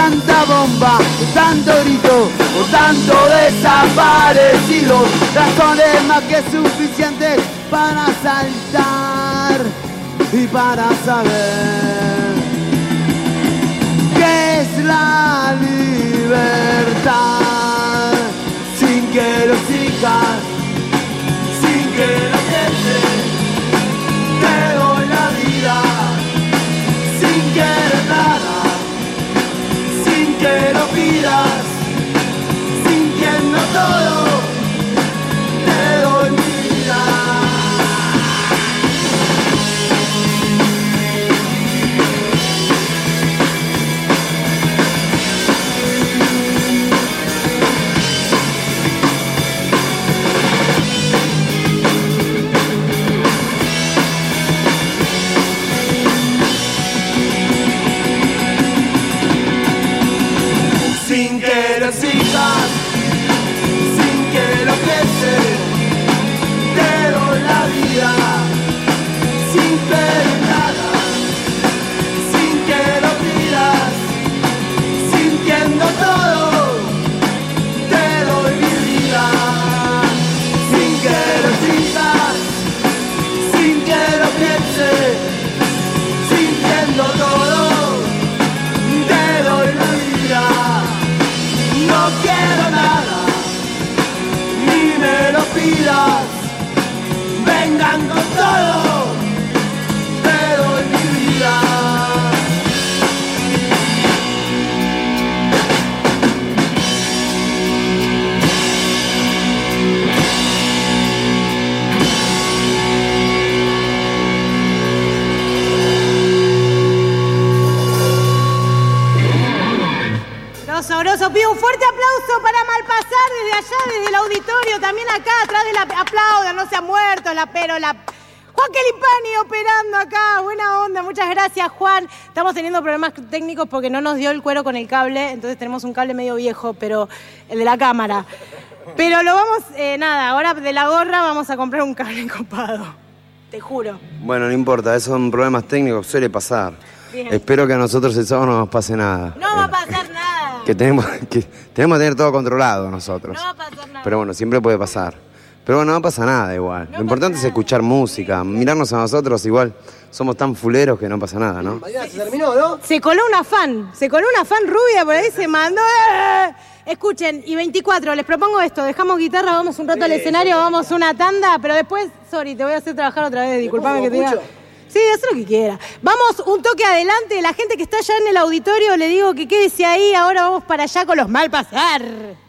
tanta bomba, tanto grito, tanto desaparecido, razones más que suficientes para saltar y para saber qué es la libertad, sin que lo exijas, sin que lo pienses, te doy la vida, sin querer nada, sin que lo pidas, sintiendo todo, te doy mi vida. Sin que lo exijas, sin que lo pienses, te doy la vida, sin pedir nada, sin que lo pidas, sintiendo todo, te doy mi vida. Sin que lo exijas, sin que lo pienses, sintiendo todo, te doy la vida. No quiero nada, ni me lo pidas, vengan con todo, te doy mi vida. Sabroso, pido un fuerte aplauso para Malpasar desde allá, desde el auditorio, también acá atrás de la aplaudan, no se ha muerto la pero la Juan Kelipani operando acá, buena onda, muchas gracias Juan. Estamos teniendo problemas técnicos porque no nos dio el cuero con el cable, entonces tenemos un cable medio viejo, pero el de la cámara. Pero lo vamos, eh, nada, ahora de la gorra vamos a comprar un cable copado, te juro. Bueno, no importa, esos son problemas técnicos, suele pasar. Bien. Espero que a nosotros el sábado no nos pase nada. No va a pasar nada. Que tenemos que, tenemos que tener todo controlado nosotros. No va a pasar nada. Pero bueno, siempre puede pasar. Pero bueno, no pasa nada igual. No Lo importante es escuchar música, mirarnos a nosotros igual. Somos tan fuleros que no pasa nada, ¿no? Mañana se terminó, ¿no? Se coló una fan, se coló una fan rubia por ahí, se mandó. ¡Eh! Escuchen, y veinticuatro, les propongo esto, dejamos guitarra, vamos un rato al escenario, vamos una tanda, pero después, sorry, te voy a hacer trabajar otra vez, disculpame que te diga. Sí, haz lo que quiera. Vamos un toque adelante. La gente que está allá en el auditorio, le digo que quédese ahí. Ahora vamos para allá con los Malpasar.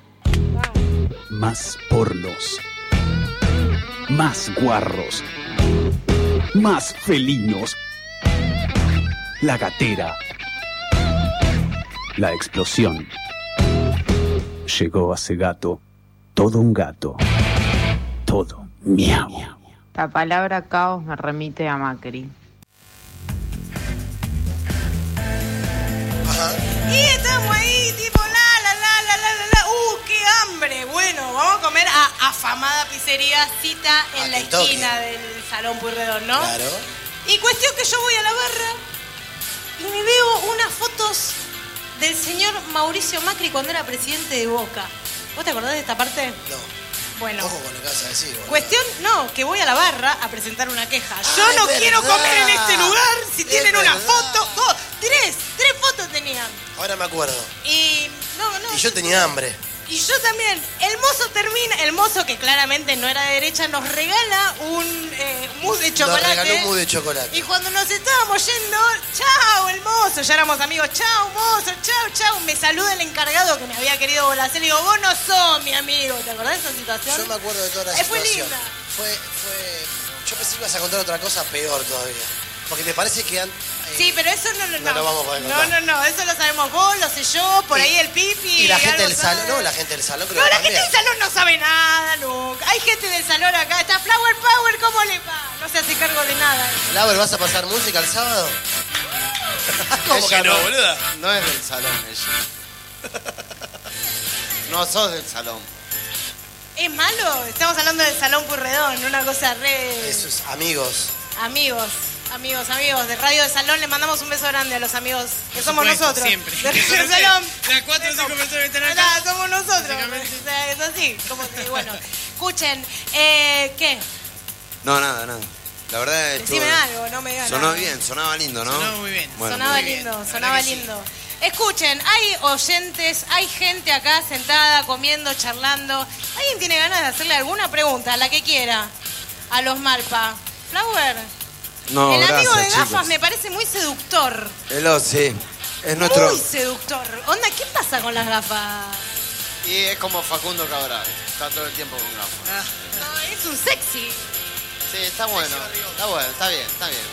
Más pornos. Más guarros. Más felinos. La gatera. La explosión. Llegó a ese gato. Todo un gato. Todo miau. La palabra caos me remite a Macri. Y estamos ahí, tipo, la, la, la, la, la, la, la. ¡Uh, qué hambre! Bueno, vamos a comer a afamada pizzería Cita en A la Kentucky. esquina del Salón Purredón, ¿no? Claro. Y cuestión que yo voy a la barra y me veo unas fotos del señor Mauricio Macri cuando era presidente de Boca. ¿Vos te acordás de esta parte? No. Bueno. Ojo con lo que vas a decir, boludo. Cuestión, no, que voy a la barra a presentar una queja. Yo Ah, no es quiero verdad. comer en este lugar si Es tienen una verdad. foto. Dos, tres, tres fotos tenían. Ahora me acuerdo. Y no, no. Y yo tenía hambre. Y yo también. El mozo termina, el mozo que claramente no era de derecha, nos regala un eh, mousse de chocolate. Nos regaló un mousse de chocolate. Y cuando nos estábamos yendo, chao el mozo, ya éramos amigos, chao mozo, chao, chao. Me saluda el encargado que me había querido volacer. Le digo, vos no sos mi amigo. ¿Te acordás de esa situación? Yo me acuerdo de toda la Eh, fue situación. linda. Fue, fue... Yo pensé que ibas a contar otra cosa peor todavía. Porque me parece que... han- Sí, pero eso no, no, No lo vamos a poder no, contar. no, no, eso lo sabemos vos, lo sé yo, por Y- ahí el pipi. Y la gente algo del sabe. salón... No, la gente del salón creo No, que la también. gente del salón no sabe nada nunca. Hay gente del salón acá, está Flower Power, ¿cómo le va? No se hace cargo de nada. Lauer, ¿vas a pasar música el sábado? ¿Cómo que no, boluda? No es del salón ella. No sos del salón. ¿Es malo? Estamos hablando del salón Purredón, una cosa re... Esos amigos. Amigos. Amigos, amigos de Radio de Salón, les mandamos un beso grande a los amigos que Por somos supuesto, nosotros. siempre. De Radio de Salón. Las cuatro o cinco personas que están acá. Nada, somos nosotros. O sea, es así. Como que, bueno, escuchen, eh, ¿qué? No, nada, nada. La verdad es Decime algo, no me digas Sonó nada. bien, sonaba lindo, ¿no? Sonaba muy bien. Bueno, sonaba muy bien. lindo, sonaba lindo. Escuchen, hay oyentes, hay gente acá sentada, comiendo, charlando. ¿Alguien tiene ganas de hacerle alguna pregunta, la que quiera, a los Malpa? Flower, No, el gracias, amigo de gafas chicos. me parece muy seductor. Elo, sí. Es nuestro... Muy seductor. Onda, ¿qué pasa con las gafas? Y es como Facundo Cabral, está todo el tiempo con gafas. No, es un sexy. Sí, está bueno, está bueno, está bien, está bien.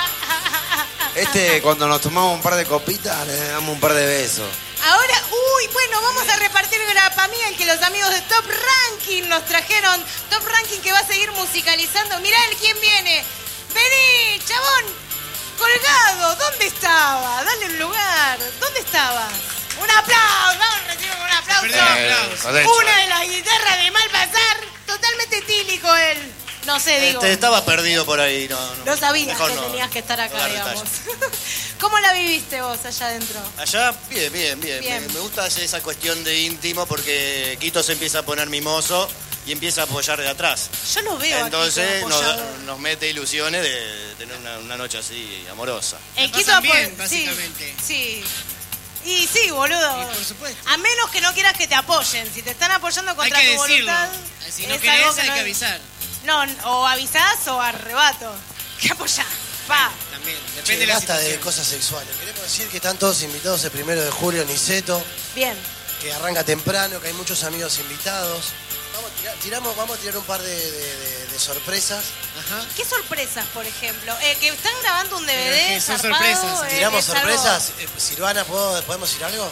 Este, cuando nos tomamos un par de copitas, le damos un par de besos. Ahora, uy, bueno, vamos a repartir grapa miel que los amigos de Top Ranking nos trajeron. Top Ranking que va a seguir musicalizando. Mirá el quién viene. Vení, chabón. Colgado. ¿Dónde estaba? Dale un lugar. ¿Dónde estaba? Un aplauso. Vamos a recibir un aplauso. Eh, Una de las guitarras de Malpasar. Totalmente tílico él. No sé, digo. Este, estaba perdido por ahí, no, no. No sabías Mejor que no, tenías que estar acá, no dar digamos. ¿Cómo la viviste vos allá adentro? Allá, bien, bien, bien. Bien. Me, me gusta esa cuestión de íntimo porque Quito se empieza a poner mimoso y empieza a apoyar de atrás. Yo lo veo a Entonces Quito nos, apoyado. nos mete ilusiones de tener una, una noche así amorosa. El La Quito pasan apo- bien, sí, básicamente. Sí. Y sí, boludo. por supuesto. A menos que no quieras que te apoyen. Si te están apoyando contra Hay que tu decirlo. voluntad. Si no es querés, algo hay no- que avisar. No, o avisás o arrebato. ¿Qué apoyás? Pa. También, depende Che, de la basta de situación. cosas sexuales. Queremos decir que están todos invitados el primero de julio en Niceto, Bien. que arranca temprano, que hay muchos amigos invitados. Vamos a tirar, tiramos, vamos a tirar un par de, de- de- de sorpresas. ¿Qué sorpresas, por ejemplo? Eh, que están grabando un D V D. Pero es que son zarpado, sorpresas. eh, ¿Tiramos es algo- sorpresas? Eh, Silvana, ¿puedo- ¿podemos decir algo?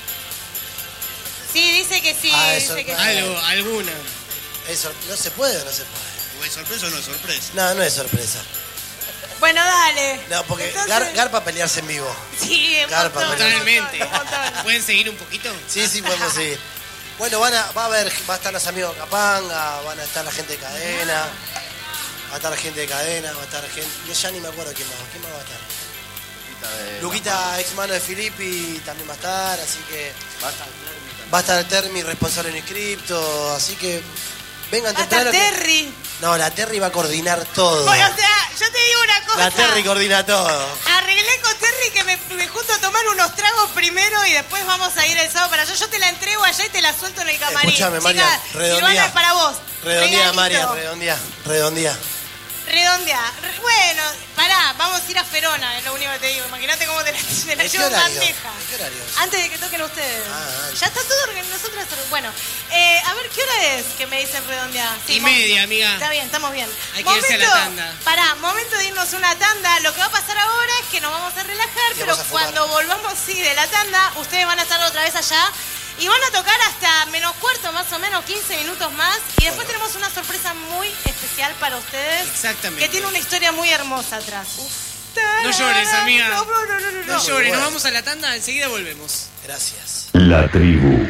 Sí, dice que sí. Ah, es dice que sorpresa. sí. Algo, alguna. Es sor- ¿No se puede o no se puede? ¿O es sorpresa o no es sorpresa? No, no es sorpresa. Bueno, dale. No, porque Entonces- gar- garpa pelearse en vivo. Sí, un Garpa, montón, Totalmente. un montón. ¿Pueden seguir un poquito? Sí, sí, podemos seguir. Bueno, van a, va a haber, va a estar los amigos de Capanga, van a estar la gente de Cadena, va a estar gente de Cadena, va a estar gente, yo ya ni me acuerdo quién más, quién más va a estar. Luquita, ex mano de Filippi, también va a estar, así que va a estar el Termi, responsable en inscripto, así que vengan Va a estar temprano. que- Terry. No, la Terry va a coordinar todo. Bueno, o sea, yo te digo una cosa. La Terry coordina todo. Arreglé con Terry que me, me junto a tomar unos tragos primero y después vamos a ir el sábado para allá. Yo te la entrego allá y te la suelto en el camarín. Escúchame, María, Chica, redondea. Silvana, es para vos. Redondía, Regalito. María, redondía, redondía. Redondea. Re- Bueno, pará, vamos a ir a Ferona, es lo único que te digo. Imagínate cómo te la, te la ¿En qué llevo en horario? bandeja. ¿En qué horario? Antes de que toquen ustedes. Ah, ya está todo organizado. Nosotros, bueno, eh, a ver, ¿qué hora es que me dicen redondear? Y mo- media, amiga. Está bien, estamos bien. Hay que irse a la tanda. Pará, momento de irnos a una tanda. Lo que va a pasar ahora es que nos vamos a relajar, Y pero vamos a fumar. cuando volvamos, sí, de la tanda, ustedes van a estar otra vez allá. Y van a tocar hasta menos cuarto, más o menos, quince minutos más. Y después tenemos una sorpresa muy especial para ustedes. Exactamente. Que tiene una historia muy hermosa atrás. No llores, amiga. No, no, no, no, no. No llores, nos vamos a la tanda, enseguida volvemos. Gracias. La tribu.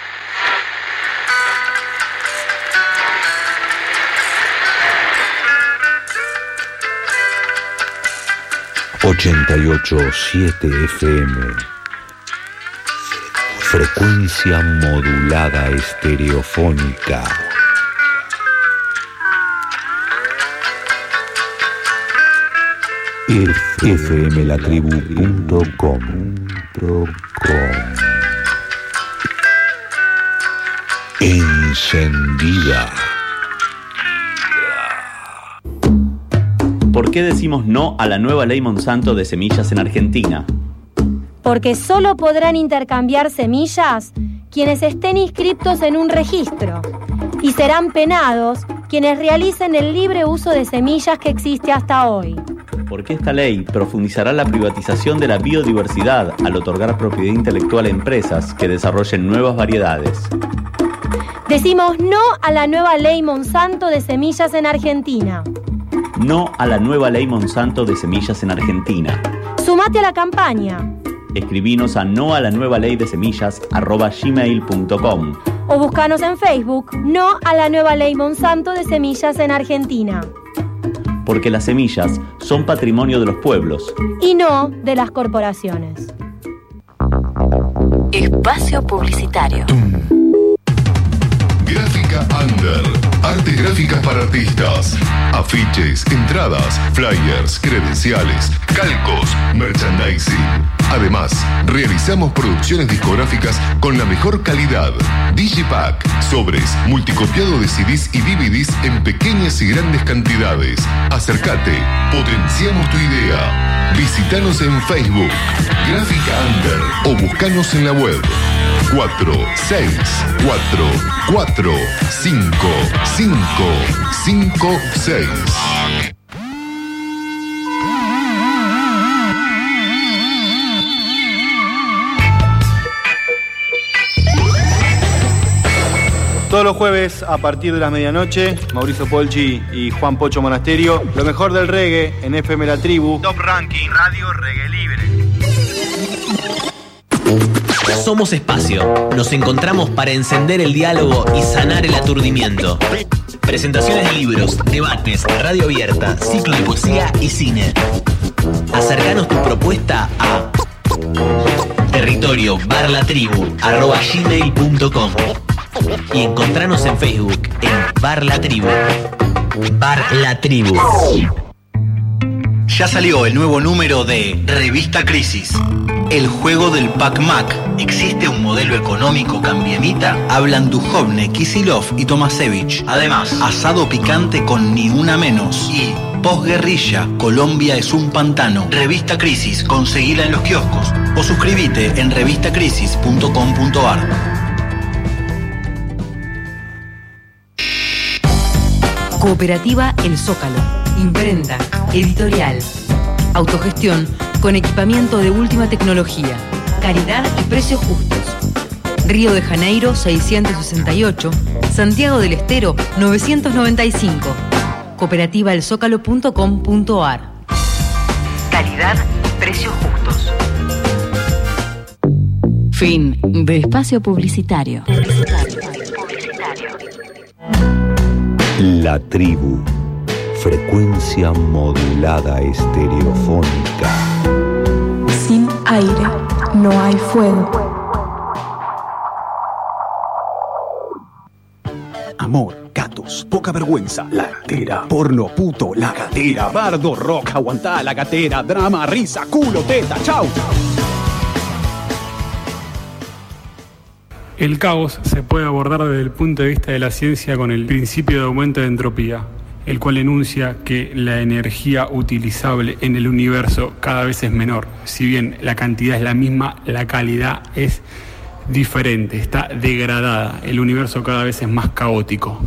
ochenta y ocho punto siete F M. Frecuencia modulada estereofónica. f m la tribu punto com. Encendida. ¿Por qué decimos no a la nueva ley Monsanto de semillas en Argentina? Porque solo podrán intercambiar semillas quienes estén inscritos en un registro y serán penados quienes realicen el libre uso de semillas que existe hasta hoy. Porque esta ley profundizará la privatización de la biodiversidad al otorgar propiedad intelectual a empresas que desarrollen nuevas variedades. Decimos no a la nueva ley Monsanto de semillas en Argentina. No a la nueva ley Monsanto de semillas en Argentina. Sumate a la campaña Escribinos a no a la nueva ley de semillas arroba gmail punto com. o buscanos en Facebook no a la nueva ley Monsanto de semillas en Argentina. porque las semillas son patrimonio de los pueblos. Y no de las corporaciones. Espacio publicitario. Gráfica Under. Artes gráficas para artistas. Afiches, entradas, flyers, credenciales, calcos, merchandising. Además, realizamos producciones discográficas con la mejor calidad. Digipack, sobres, multicopiado de C Ds y D V Ds en pequeñas y grandes cantidades. Acércate, potenciamos tu idea. Visítanos en Facebook, Gráfica Under, o buscanos en la web. cuatro seis cuatro cuatro cinco cinco cinco seis. Todos los jueves a partir de las medianoche, Mauricio Polchi y Juan Pocho Monasterio, lo mejor del reggae en F M La Tribu. Top Ranking Radio Reggae Libre. Somos Espacio. Nos encontramos para encender el diálogo y sanar el aturdimiento. Presentaciones de libros, debates, radio abierta, ciclo de poesía y cine. Acercanos tu propuesta a territorio barra la tribu arroba gmail punto com y encontranos en Facebook en Bar La Tribu. Bar La Tribu. Ya salió el nuevo número de Revista Crisis. El juego del Pac-Mac. ¿Existe un modelo económico cambiemita? Hablan Duhovne, Kisilov y Tomasevich. Además, asado picante con ni una menos. Y posguerrilla, Colombia es un pantano. Revista Crisis, conseguila en los kioscos. O suscríbete en revista crisis punto com punto a r. Cooperativa El Zócalo. Imprenta, editorial, autogestión con equipamiento de última tecnología, calidad y precios justos. Río de Janeiro seiscientos sesenta y ocho, Santiago del Estero novecientos noventa y cinco. cooperativa el zócalo punto com punto a r. Calidad y precios justos. Fin de espacio publicitario. La Tribu. Frecuencia modulada estereofónica. Sin aire no hay fuego. Amor, gatos, poca vergüenza, la gatera, porno, puto, la gatera, bardo, rock, aguantá, la gatera, drama, risa, culo, teta, chau. El caos se puede abordar desde el punto de vista de la ciencia con el principio de aumento de entropía, el cual enuncia que la energía utilizable en el universo cada vez es menor. Si bien la cantidad es la misma, la calidad es diferente, está degradada. El universo cada vez es más caótico.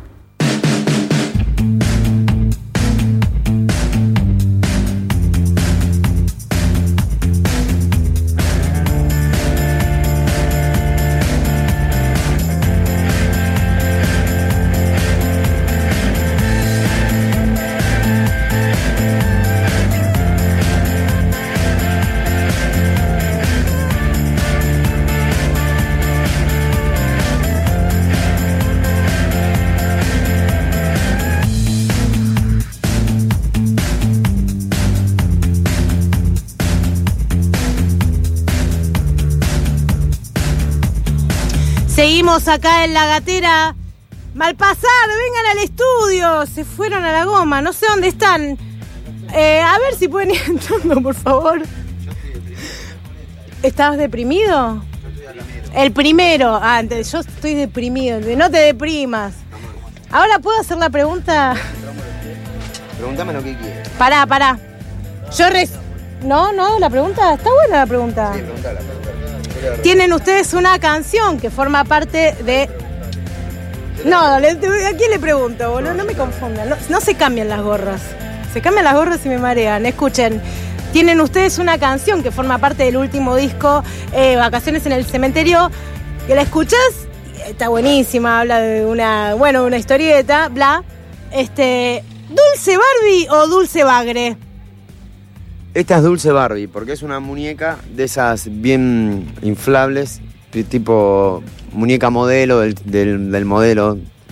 Seguimos acá en la gatera. Malpasar, vengan al estudio. Se fueron a la goma, no sé dónde están. Eh, a ver si pueden ir entrando, por favor. ¿Estabas deprimido? El primero. Ah, entonces yo estoy deprimido. No te deprimas. Ahora puedo hacer la pregunta. Pregúntame lo que quieras. Pará, pará. Yo res... No, no, la pregunta. Está buena la pregunta. Sí, preguntala, preguntala. Tienen ustedes una canción que forma parte de... No, ¿a quién le pregunto, boludo? No me confundan. No, no se cambian las gorras. Se cambian las gorras y me marean. Escuchen. Tienen ustedes una canción que forma parte del último disco, eh, Vacaciones en el Cementerio. Que la escuchás, está buenísima. Habla de una, bueno, una historieta, bla. Este, ¿Dulce Barbie o Dulce Bagre? Esta es Dulce Barbie, porque es una muñeca de esas bien inflables, tipo muñeca modelo del, del, del modelo,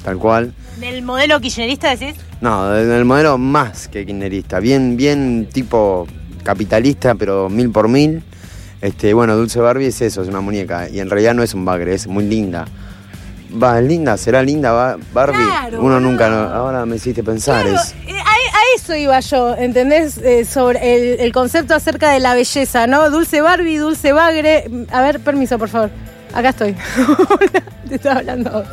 tal cual. ¿Del modelo kirchnerista decís? No, del, del modelo más que kirchnerista, bien, bien tipo capitalista, pero mil por mil. Este, bueno, Dulce Barbie es eso, es una muñeca, y en realidad no es un bagre, es muy linda. Va, es linda, será linda ba- Barbie. Claro, Uno boludo. nunca, no- ahora me hiciste pensar. Claro, es, eh, a, a eso iba yo, ¿entendés? Eh, sobre el, el concepto acerca de la belleza, ¿no? Dulce Barbie, dulce bagre. A ver, permiso, por favor. Acá estoy. Te estaba hablando a vos.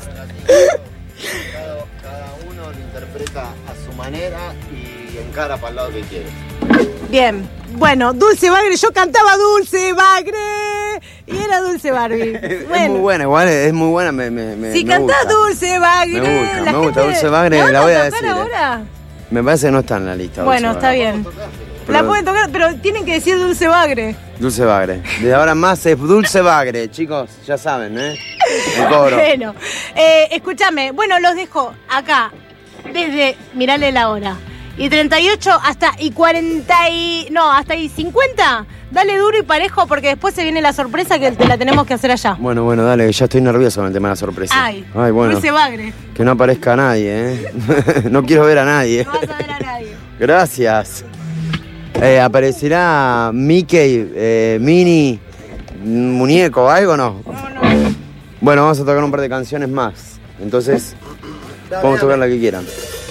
Cada uno lo interpreta a su manera y encara para el lado que quiere. Bien. Bueno, Dulce Bagre, yo cantaba Dulce Bagre y era Dulce Barbie. Es Bueno, muy buena, igual es muy buena, me, me, me, si me cantás gusta. Dulce Bagre, Me gusta, la me gusta, gente- Dulce Bagre, ¿la van la voy a tocar decir, eh. ahora? Me parece que no está en la lista. Bueno, Dulce está Bagre. bien. Pero- La pueden tocar, pero tienen que decir Dulce Bagre. Dulce Bagre. Desde ahora en más es Dulce Bagre, chicos, ya saben, ¿eh? El coro. Bueno, eh, escúchame, bueno, los dejo acá desde, mirale la hora, y treinta y ocho hasta y cuarenta y, no, hasta y cincuenta, dale duro y parejo porque después se viene la sorpresa que te la tenemos que hacer allá. Bueno, bueno, dale, que ya estoy nervioso con el tema de la sorpresa. Ay, Ay, bueno. Dulce Bagre, Que no aparezca nadie, ¿eh? No quiero ver a nadie. no vas a ver a nadie. Gracias. Eh, ¿Aparecerá Mickey, eh, Minnie, muñeco, algo o no? No, no. Bueno, vamos a tocar un par de canciones más. Entonces, podemos tocar la que quieran.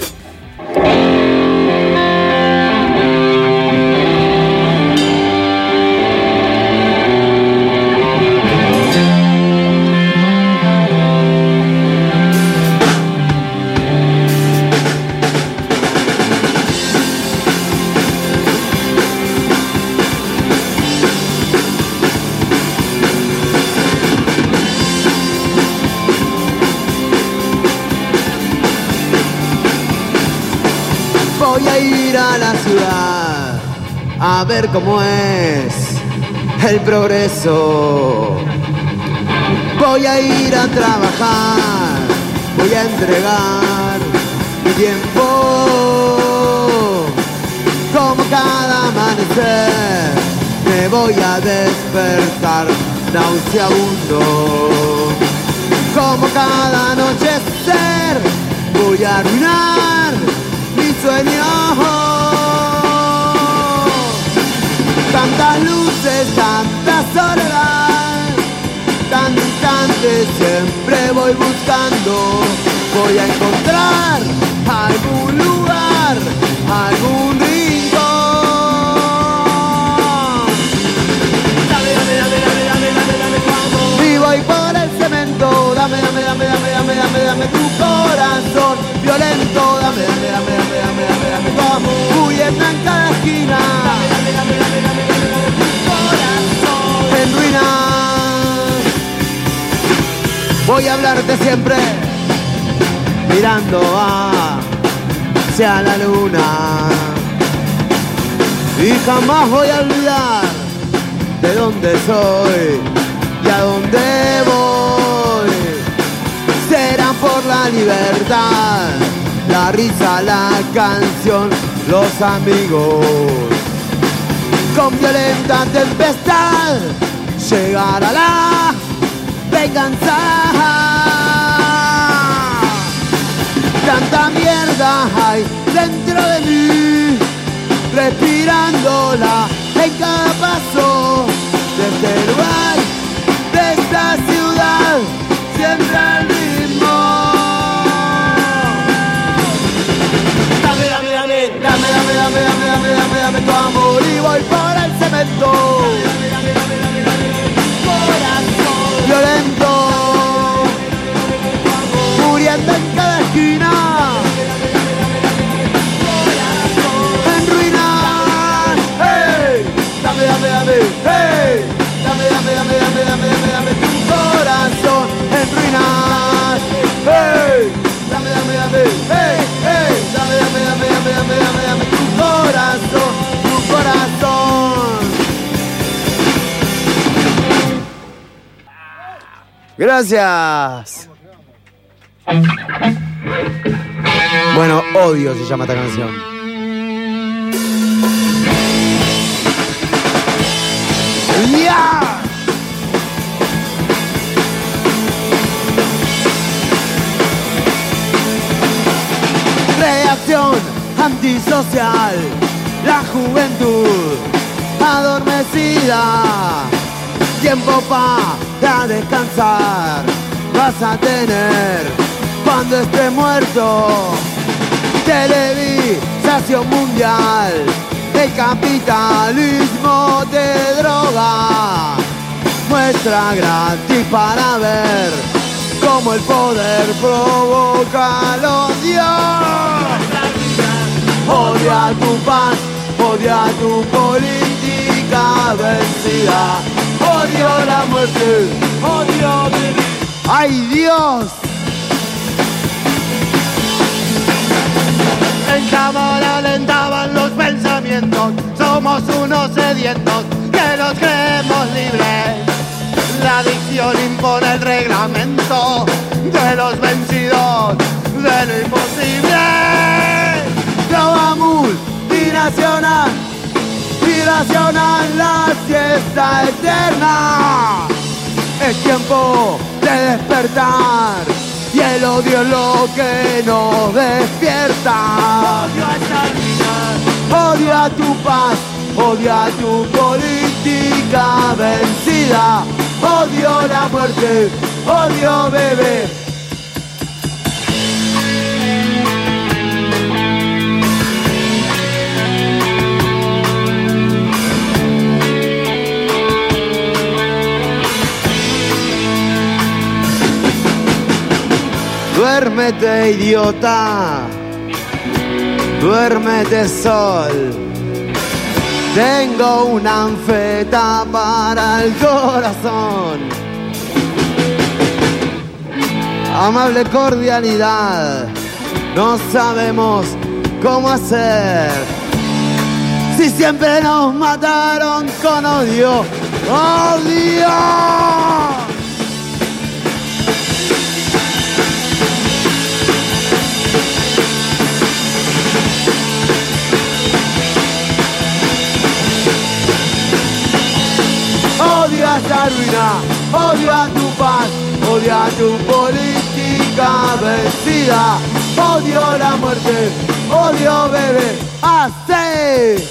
Voy a ir a la ciudad a ver cómo es el progreso. Voy a ir a trabajar, voy a entregar mi tiempo. Como cada amanecer me voy a despertar nauseabundo. Como cada anochecer voy a arruinar mi sueño. Tantas luces, tanta soledad, tantos instantes siempre voy buscando. Voy a encontrar algún lugar, algún rincón. Dame, dame, dame, dame, dame, dame, dame tu amor. Y voy por el cemento. Dame, dame, dame, dame, dame, dame, dame tu corazón violento. Dame, dame, dame, dame, dame, dame, dame tu amor. Huyendo en cada esquina. Dame, dame, dame, dame, dame, dame, dame tu corazón en ruinas. Voy a hablarte siempre mirando hacia la luna. Y jamás voy a olvidar de dónde soy y a dónde voy. Será por la libertad, la risa, la canción, los amigos. Con violenta tempestad llegará la venganza. Tanta mierda hay dentro de mí, respirándola en cada paso de este lugar, de esta ciudad, siempre al ritmo. Dame, dame, dame, dame, dame, dame, dame, dame, dame, dame tu amor y voy por el cemento. Dame, dame, dame, dame, dame, dame tu corazón violento, muriendo en cada esquina. En ruinas, hey, dame, dame, dame, hey, dame, dame, dame, dame, dame, dame, dame tu corazón en ruinas, hey, dame, dame, dame, hey, hey, dame, dame, dame, dame, dame, dame, dame tu corazón, tu corazón. Gracias. Bueno, Odio se llama esta canción. ¡Ya! reacción antisocial, la juventud adormecida, tiempo para descansar vas a tener cuando esté muerto. Televisación mundial, el capitalismo te droga, muestra gratis para ver cómo el poder provoca el odio. Odia tu paz, odia tu política vencida, odio la muerte, odio vivir. ¡Ay, Dios! En cámara alentaban los pensamientos, somos unos sedientos que nos creemos libres. La dicción impone el reglamento de los vencidos, de lo imposible. Global multinacional, binacional, la siesta eterna. Es tiempo de despertar y el odio es lo que nos despierta. Odio a esta vida, odio a tu paz, odio a tu política vencida, odio la muerte, odio beber. Duérmete, idiota, duérmete, sol. Tengo una anfeta para el corazón. Amable cordialidad, no sabemos cómo hacer. Si siempre nos mataron con odio, odio. Odio a esta ruina, odio a tu paz, odio a tu política vencida, odio la muerte, odio beber. ¡Así!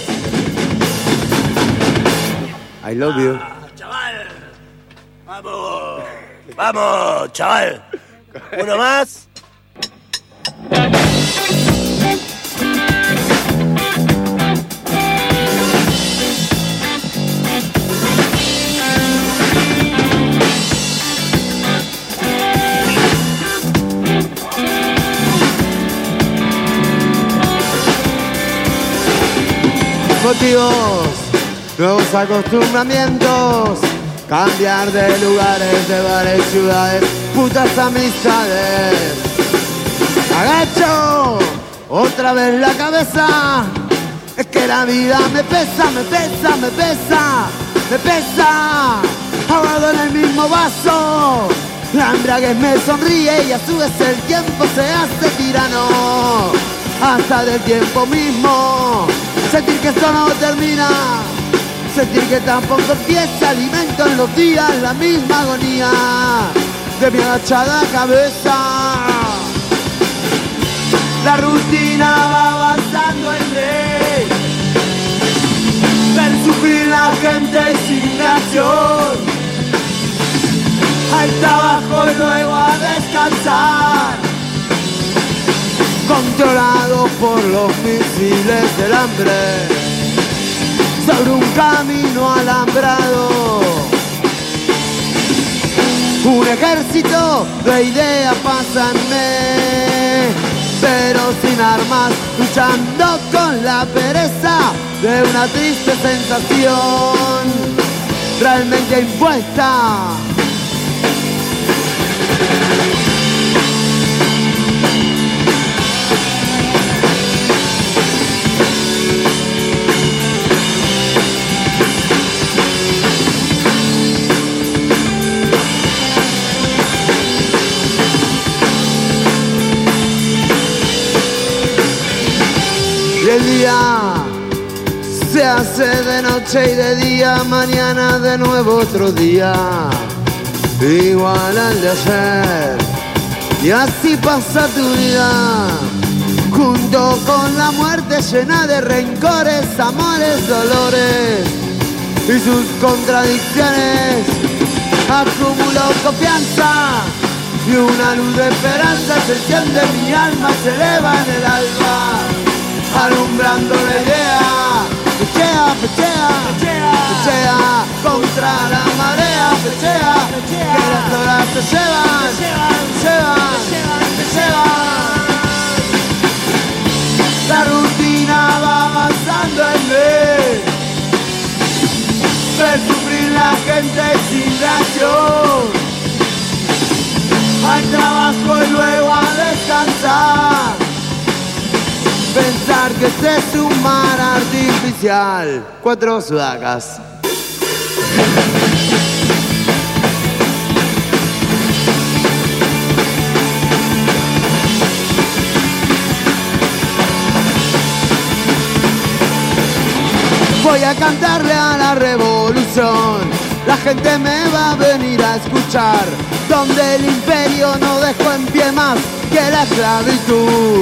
I love you. Chaval, vamos, vamos, chaval. Uno más. Motivos, nuevos acostumbramientos, cambiar de lugares, de bares, ciudades, putas amistades. Agacho otra vez la cabeza, es que la vida me pesa, me pesa, me pesa, me pesa. Ahogado en el mismo vaso, la embriaguez me sonríe y a su vez el tiempo se hace tirano. Hasta del tiempo mismo, sentir que esto no termina, sentir que tampoco empieza, alimento en los días la misma agonía de mi agachada cabeza. La rutina va avanzando en ley, ver sufrir la gente sin reacción, al trabajo y luego a descansar, controlado por los misiles del hambre, sobre un camino alambrado. Un ejército de ideas pásanme, pero sin armas, luchando con la pereza de una triste sensación realmente impuesta. Y el día se hace de noche y de día, mañana de nuevo otro día, igual al de ayer. Y así pasa tu vida, junto con la muerte llena de rencores, amores, dolores y sus contradicciones. Acumulo confianza y una luz de esperanza se enciende en mi alma, se eleva en el alma, alumbrando la idea. Pechea, pechea, pechea contra la marea, pechea, que las horas se llevan, se llevan, se llevan. La rutina va avanzando en mí, ver sufrir la gente sin reacción. Al trabajo y luego a descansar, pensar que este es un mar artificial. Cuatro sudacas. Voy a cantarle a la revolución, la gente me va a venir a escuchar, donde el imperio no dejó en pie más que la esclavitud.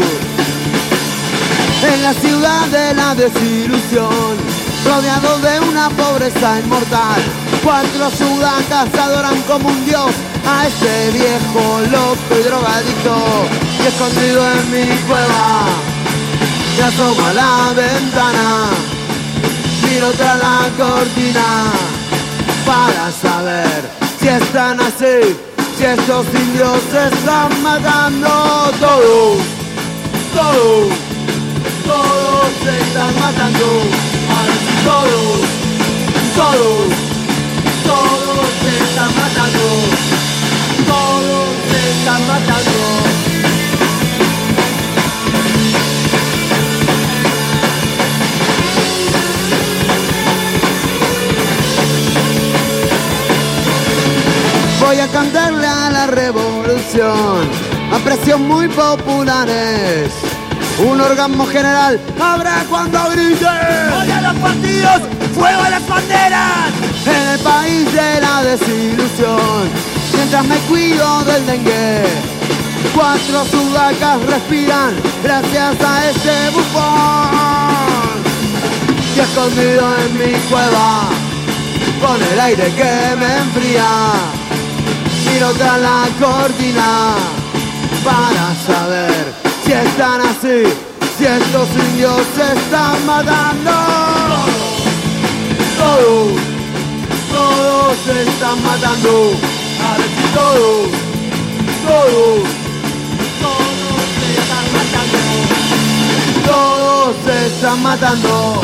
En la ciudad de la desilusión, rodeado de una pobreza inmortal, cuatro sudacas adoran como un dios a este viejo loco y drogadicto. Y escondido en mi cueva, me asomo a la ventana, miro tras la cortina para saber si están así, si estos indios se están matando. Todos, todos, todos se están matando. Todos, todos, todos se están matando. Todos se están matando. Voy a cantarle a la revolución a precios muy populares. Un orgasmo general habrá cuando grite ¡oye a los partidos! ¡Fuego a las banderas! En el país de la desilusión, mientras me cuido del dengue, cuatro sudacas respiran gracias a este bufón. Y escondido en mi cueva, con el aire que me enfría, miro tras la cortina para saber si están así, si estos indios se están matando. Todos, todos se están matando. A ver si todos, todos, todos se están matando. Todos se están matando.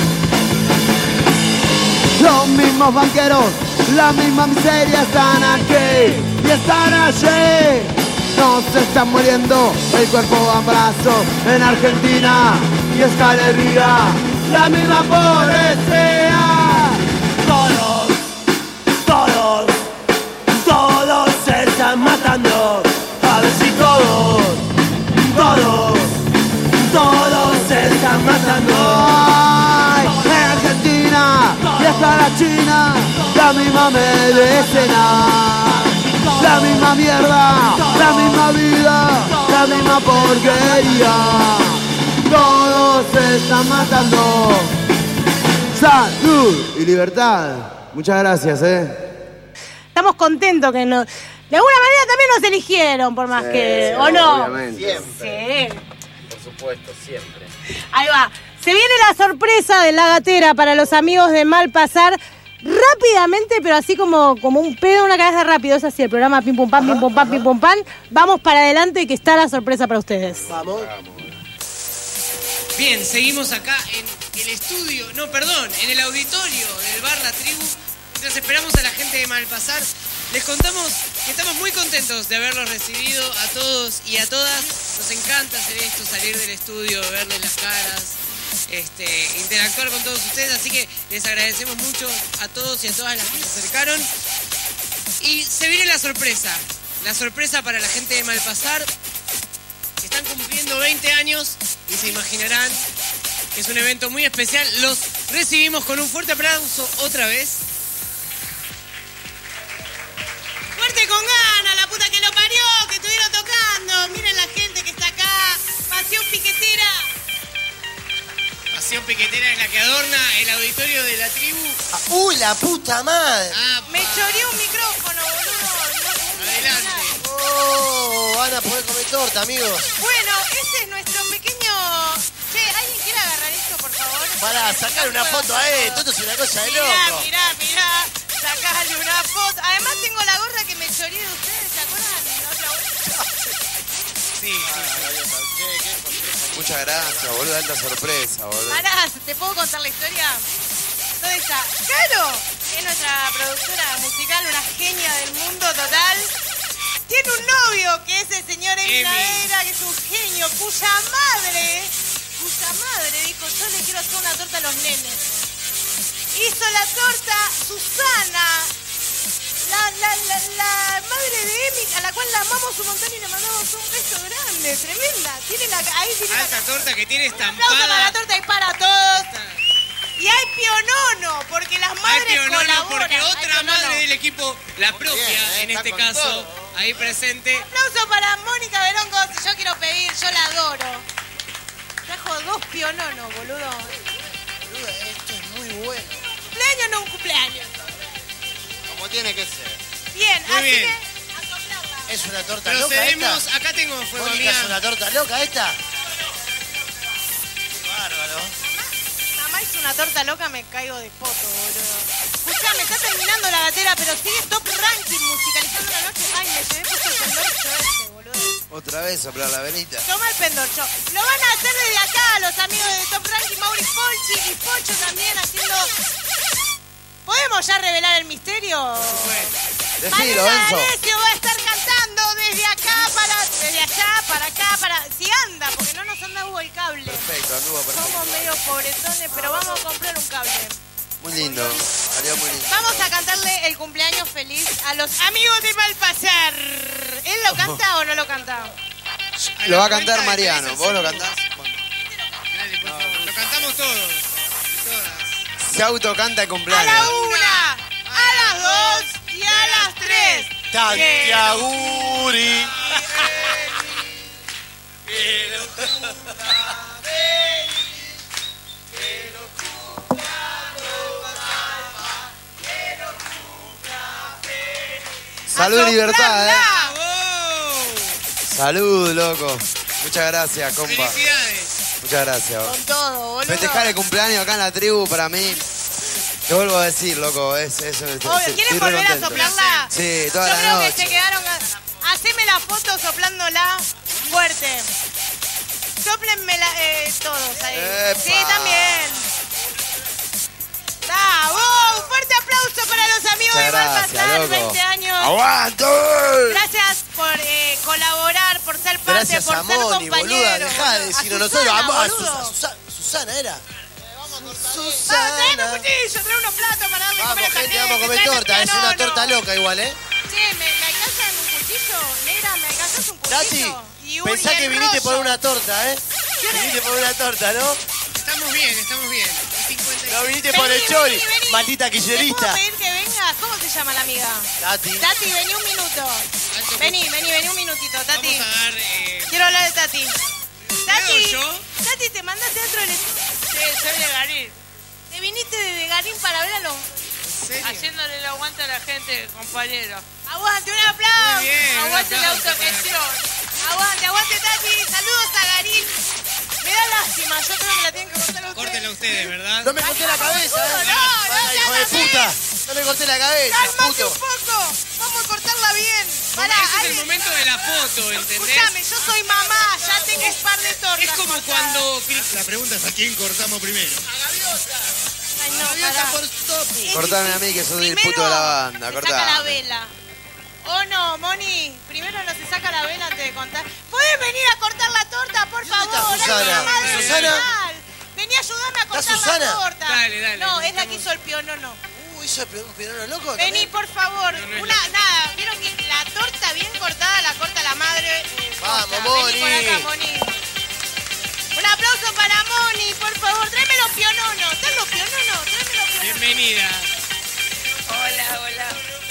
Los mismos banqueros, la misma miseria están aquí y están allí. No se están muriendo el cuerpo a brazos en Argentina y escalería, la misma pobreza. Todos, todos, todos se están matando. A ver si todos, todos, todos se están matando. Ay, en Argentina y hasta la China, la misma medicina, la misma mierda, la misma vida, la misma porquería. Todos se están matando. Salud y libertad. Muchas gracias, eh. Estamos contentos que nos... De alguna manera también nos eligieron, por más Sí, que... sí, ¿O no? obviamente. Sí. Por supuesto, siempre. Ahí va. Se viene la sorpresa de la gatera para los amigos de Malpasar. Rápidamente, pero así como, como un pedo, una cabeza rápido. Es así, el programa pim pum pam, pim pum pam, pim pum pam. Vamos para adelante que está la sorpresa para ustedes. Vamos. Bien, seguimos acá en el estudio, no, perdón, en el auditorio del bar La Tribu. Mientras esperamos a la gente de Malpasar, les contamos que estamos muy contentos de haberlos recibido a todos y a todas. Nos encanta hacer esto, salir del estudio, verles las caras, este, interactuar con todos ustedes. Así que les agradecemos mucho a todos y a todas las que se acercaron. Y se viene la sorpresa, la sorpresa para la gente de Malpasar. Están cumpliendo veinte años y se imaginarán que es un evento muy especial. Los recibimos con un fuerte aplauso otra vez. Fuerte con ganas, la puta que lo parió, que estuvieron tocando. Miren la gente que está acá. Pasión Piquetera. adorna el auditorio de la tribu. Ah, ¡Uy, la puta madre! Ah, Me choreé un micrófono, boludo. Adelante. ¡Oh! Van a poder comer torta, amigos. Bueno, este es nuestro pequeño... Che, ¿alguien quiere agarrar esto, por favor? Para sacar una foto a esto. Esto es una cosa de Mirá, loco. mirá, mirá. Sacale una foto. Además tengo la gorra que me choreé de ustedes, ¿se acuerdan? La otra vez. Sí, Muchas gracias, boludo, alta sorpresa, boludo. Pará, ¿te puedo contar la historia? ¿Dónde está? ¡Caro! Es nuestra productora musical, una genia del mundo total. Tiene un novio que es el señor Emi Ladera, que es un genio, cuya madre, cuya madre dijo, yo le quiero hacer una torta a los nenes. Hizo la torta Susana, la, la, la, la madre de Emi, a la cual la amamos un montón y le mandamos un beso grande, tremenda. Tiene la, ahí tiene Alta la, torta que tiene un aplauso para estampada. la torta y para todos. Y hay pionono, porque las Hay madres pionono colaboran. porque Hay otra pionono. madre del equipo, la propia Bien, eh, en está este con caso, todo. ahí presente. Aplauso para Mónica Berongo, si yo quiero pedir, yo la adoro. Trajo dos piononos, boludo. Boludo, esto es muy bueno. ¿Cumpleaños o no un cumpleaños? Como tiene que ser. Bien, Muy así bien. que a soplarla. ¿Es una torta loca Procedemos, esta? acá tengo fuego, Mónica, ¿es amiga. una torta loca esta? Bárbaro. Mamá hizo una torta loca, me caigo de foto, boludo. Escuchame, está terminando la gatera, pero sigue top ranking musicalizando la noche. Ay, me llevé puesto el pendorcho este, boludo. Otra vez soplar la velita. Toma el pendorcho. Lo van a hacer desde acá los amigos de Top Ranking, Mauri Polchi y Pocho también haciendo... ¿Podemos ya revelar el misterio? Decilo, Mariana Enzo. D'Alessio va a estar cantando desde acá para... Desde allá para acá para... Si anda, porque no nos anda Hugo el cable. Perfecto, anduvo perfecto. Somos medio pobretones, pero vamos a comprar un cable. Muy lindo, salió muy lindo. Vamos a cantarle el cumpleaños feliz a los amigos de Malpasar. ¿Él lo canta o no lo canta? Lo va a cantar Mariano, ¿vos lo cantás? Dale, por favor. Lo cantamos todos. Todas. Se autocanta el A cumpleaños. la una, a las dos y a las tres. Tanti auguri. Salud y libertad, eh. ¡Bravo! Salud, loco. Muchas gracias, compa. Felicidades. Muchas gracias. Con todo, boludo. Festejar el cumpleaños acá en la tribu para mí. Te vuelvo a decir, loco, es eso. Es, Obvio, es- ¿quieren estoy re volver a contento. soplarla? Sí, toda Yo la creo noche. que se quedaron... Haceme la foto soplándola fuerte. Sóplenmela eh, todos ahí. Epa. Sí, también. ¡Bravo! Un fuerte aplauso para los amigos Muchas de gracias, Malpasar, loco. veinte años. ¡Aguanto! Gracias por eh, colaborar, por ser parte, Gracias por a ser Moni, compañero. boluda. Dejá de boludo. decirlo. A Nosotros Susana, vamos a boludo. Susana. Susana, Susana era. Ah, traeme un cuchillo, trae unos platos para darle Vamos, comer a esta gente, vamos a comer tráeme torta. Es una pionono. torta loca igual, ¿eh? Che, ¿me, me alcanzan un cuchillo? Negra, ¿me alcanzas un cuchillo? Tati, Y un- pensá y que el viniste por rollo. una torta, ¿eh? Viniste por una torta, ¿no? Estamos bien, estamos bien. cincuenta y No seis. viniste por Vení, el chori. vení, vení. Maldita ¿Te puedo kirchnerista. pedir que vengas? ¿Cómo se llama la amiga? Tati. Tati, vení un minuto. Vení, vení, vení un minutito, Tati. Vamos a dar... Eh, Quiero hablar de Tati. Tati, ¿Puedo yo? Tati, te mandaste dentro del... Sí, soy de Garín. Te viniste de Garín para ver a los... serio? Haciéndole el aguante a la gente, compañero. Aguante, un aplauso. Muy bien, un Aguante la aplauso para- autogestión. Aguante, aguante, Tati. Saludos a Garín. Me da lástima, yo creo que la tienen que cortar a ustedes. Córtenla ustedes, ¿verdad? No me corté la cabeza, ¿eh? No, no, Vaya, no, hijo de no, puta. No me corté la cabeza, Cálmate puto. un poco. Vamos a cortarla bien. Pará, Ese es el alguien- momento de la foto, ¿entendés? Escuchame, yo soy mamá, ya tengo un par de tortas. Es como cortadas. cuando... La pregunta es a quién cortamos primero. Ay, no, pará. Es Cortame a mí que soy el puto de la banda, se saca la cortá. vela. ¿O no, Moni? Primero no se saca la vela antes de contar. ¿Podés venir a cortar la torta, por favor? está Ay, Susana? mamá de ¿Susana? Nacional. Vení a ayudarme a cortar Susana? la torta. Dale, dale. No, es la que hizo el pionono. Uh, hizo el un pirano loco. Vení, también. por favor. No, no es Una, la- nada, vieron que la torta bien cortada la corta la madre. eh, Vamos, posta. Moni. Vení por acá, Moni. Un aplauso para Moni, por favor. Tráeme los piononos. ¿Están los piononos? Tráeme los piononos. Bienvenida. Hola, hola.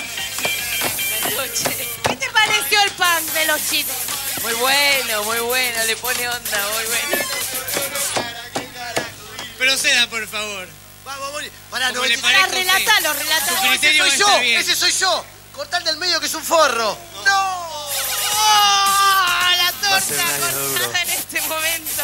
Buenas noches. ¿Qué te pareció el pan de los chicos? Muy bueno, muy bueno. Le pone onda, muy bueno. Proceda, por favor. Vamos, Moni. Pará, Como le noventa y parezca tres. a usted. Relatalo, relatalo. Su Ese criterio soy va a yo, estar bien. ese soy yo. Cortar del medio que es un forro. ¡No! ¡Oh! La Va a ser torta un año duro. cortada en este momento.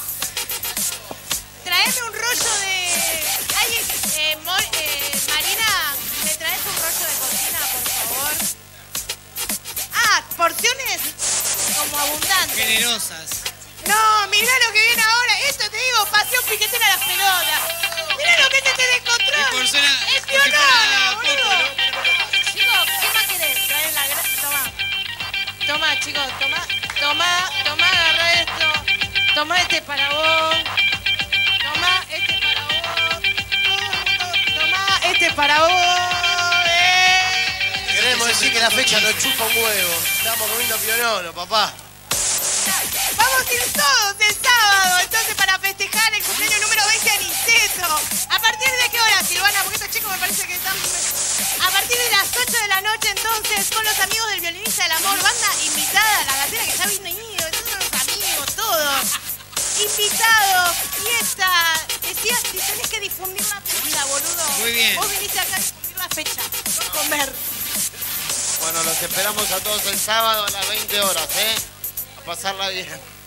Traeme un rollo de... Alguien, eh, Mo- eh, Marina, ¿me traes un rollo de cocina, por favor? Ah, porciones como abundantes. Generosas. No, mirá lo que viene ahora. Esto te digo, pasión piquetera a las pelotas. Mirá lo que te te descontrol. Es por suena- Es porque fuera pionera, poco, boludo. Chicos, ¿qué más querés? Trae la gra- Toma. Toma, chicos, toma. Toma, toma, agarra esto. Toma este para vos. Toma este para vos. Toma este para vos. Eh. Queremos decir que la fecha nos chupa un huevo. Estamos comiendo pionono, papá. Vamos a ir todos el sábado, entonces, para festejar el cumpleaños número veinte de Niceto. ¿A partir de qué hora, Silvana? Porque estos chicos me parece que están... A partir de las ocho de la noche, entonces, con los amigos del Violinista del Amor, banda invitada a la gatera que ya vino ido, estos son los amigos, todos. Invitados, fiesta. Decías, si tenés que difundir la fecha, boludo. Muy bien. Vos viniste acá a difundir la fecha, no comer. Bueno, los esperamos a todos el sábado a las veinte horas, ¿eh? A pasarla bien.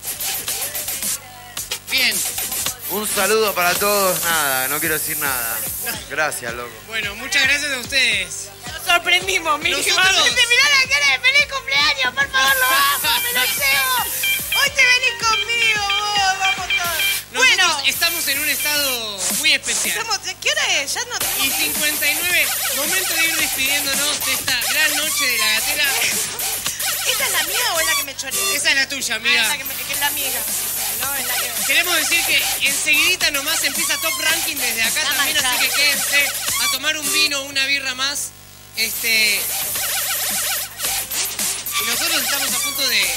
Bien. Un saludo para todos, nada, no quiero decir nada. Gracias, loco. Bueno, muchas gracias a ustedes. Nos sorprendimos, mínimamente. Nosotros- Mirá la cara de feliz cumpleaños, por favor, lo amo, me lo llevo. Hoy te venís conmigo, vos, vamos todos. Nosotros Bueno, estamos en un estado muy especial. estamos, ¿qué hora es? Ya no tenemos... Y cincuenta y nueve, momento de ir despidiéndonos de esta gran noche de la gatera. ¿Esta es la mía o es la que me choreé? Esa es la tuya, Ah, amiga. es la que, me- que es la mía. No, es la que... Queremos decir que enseguidita nomás empieza Top Ranking desde acá Está también, así manchado. que quédense a tomar un vino o una birra más. Este. Y nosotros estamos a punto de.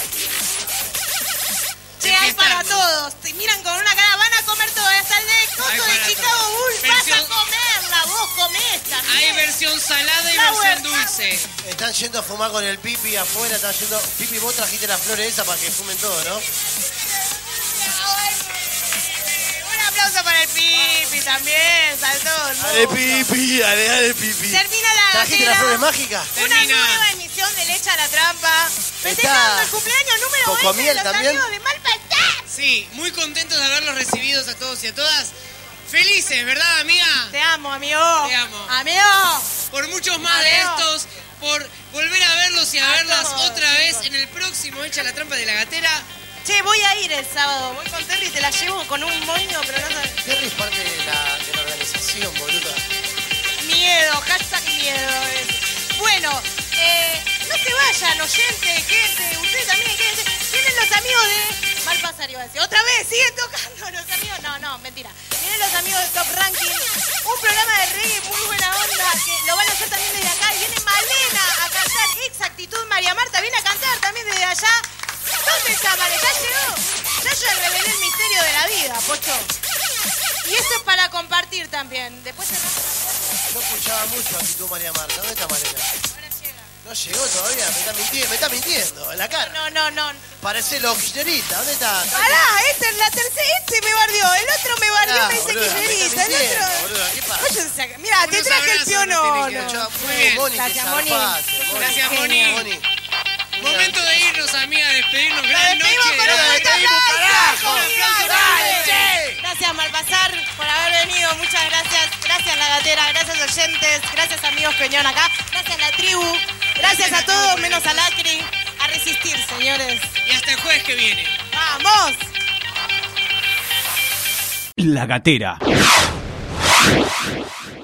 Che, hay para todos. Te miran con una cara, van a comer todo. Hasta el de Hay coso de para Chicago todos. Bulls, Versión- vas a comerla, vos comés también. Hay versión salada y Flower versión dulce. Están yendo a fumar con el Pipi afuera, están yendo... Pipi, vos trajiste las flores esas para que fumen todo, ¿no? Un aplauso para el Pipi también, saltó el Dale, mundo. Pipi, dale, dale, Pipi. Termina la ¿Trajiste gatera. las flores mágicas? Una Termina. nueva emisión de Leche a la Trampa. Festejando el cumpleaños número veinte de Cocomiel los también. amigos de Malpasar. Sí, muy contentos de haberlos recibidos a todos y a todas. Felices, ¿verdad, amiga? Te amo, amigo. Te amo. Amigo. Por muchos más de Amigo. estos, por volver a verlos y a, A verlas todos, otra vez chicos. en el próximo Echa la Trampa de la Gatera. Che, voy a ir el sábado. Voy con Terry y te la llevo con un moño, pero no sabes. Terry es parte de la, de la organización, boluda. Miedo, hashtag miedo. es. Bueno, eh, no se vayan, oyentes, gente. Ustedes también, quédense. Vienen los amigos de Malpasar, iba a decir. Otra vez, siguen tocando los amigos. No, no, mentira. Vienen los amigos de Top Ranking. Un programa de reggae muy buena onda. Que lo van a hacer también desde acá. Y viene Malena a cantar Exactitud. María Marta viene a cantar también desde allá. ¿Dónde está María? ¿Ya llegó? Ya yo revelé el misterio de la vida, Pocho. Y esto es para compartir también. Después se No escuchaba mucho actitud María Marta. ¿Dónde está Malena? No llegó todavía, me está mintiendo, me está mintiendo, en la cara. No, no, no. Parece los kirchneristas, ¿dónde está? Pará, este es la tercera, este me bardeó, el otro me bardeó, Pará, me dice boluda, me kirchnerista, está el mintiendo, otro... boluda, ¿qué pasa? Váyanse acá. Mirá, te Unos traje el abrazos pionono. nos tiene que dar. Muy bien. Moni, Gracias, que Moni. zarpaste, Moni. Gracias, Genia. Moni. Momento de irnos, amiga, a despedirnos. Nos Gran despedimos noche. con un Nos fuerte despedimos, aplauso, carajo. Un aplauso amiga, para dale, ustedes. che. Gracias, Malpasar, por haber venido. Muchas gracias. Gracias, La Gatera. Gracias, oyentes. Gracias, amigos que vinieron acá. Gracias, La Tribu. Gracias a todos, menos a Lacri. A resistir, señores. Y hasta el jueves que viene. ¡Vamos! La Gatera.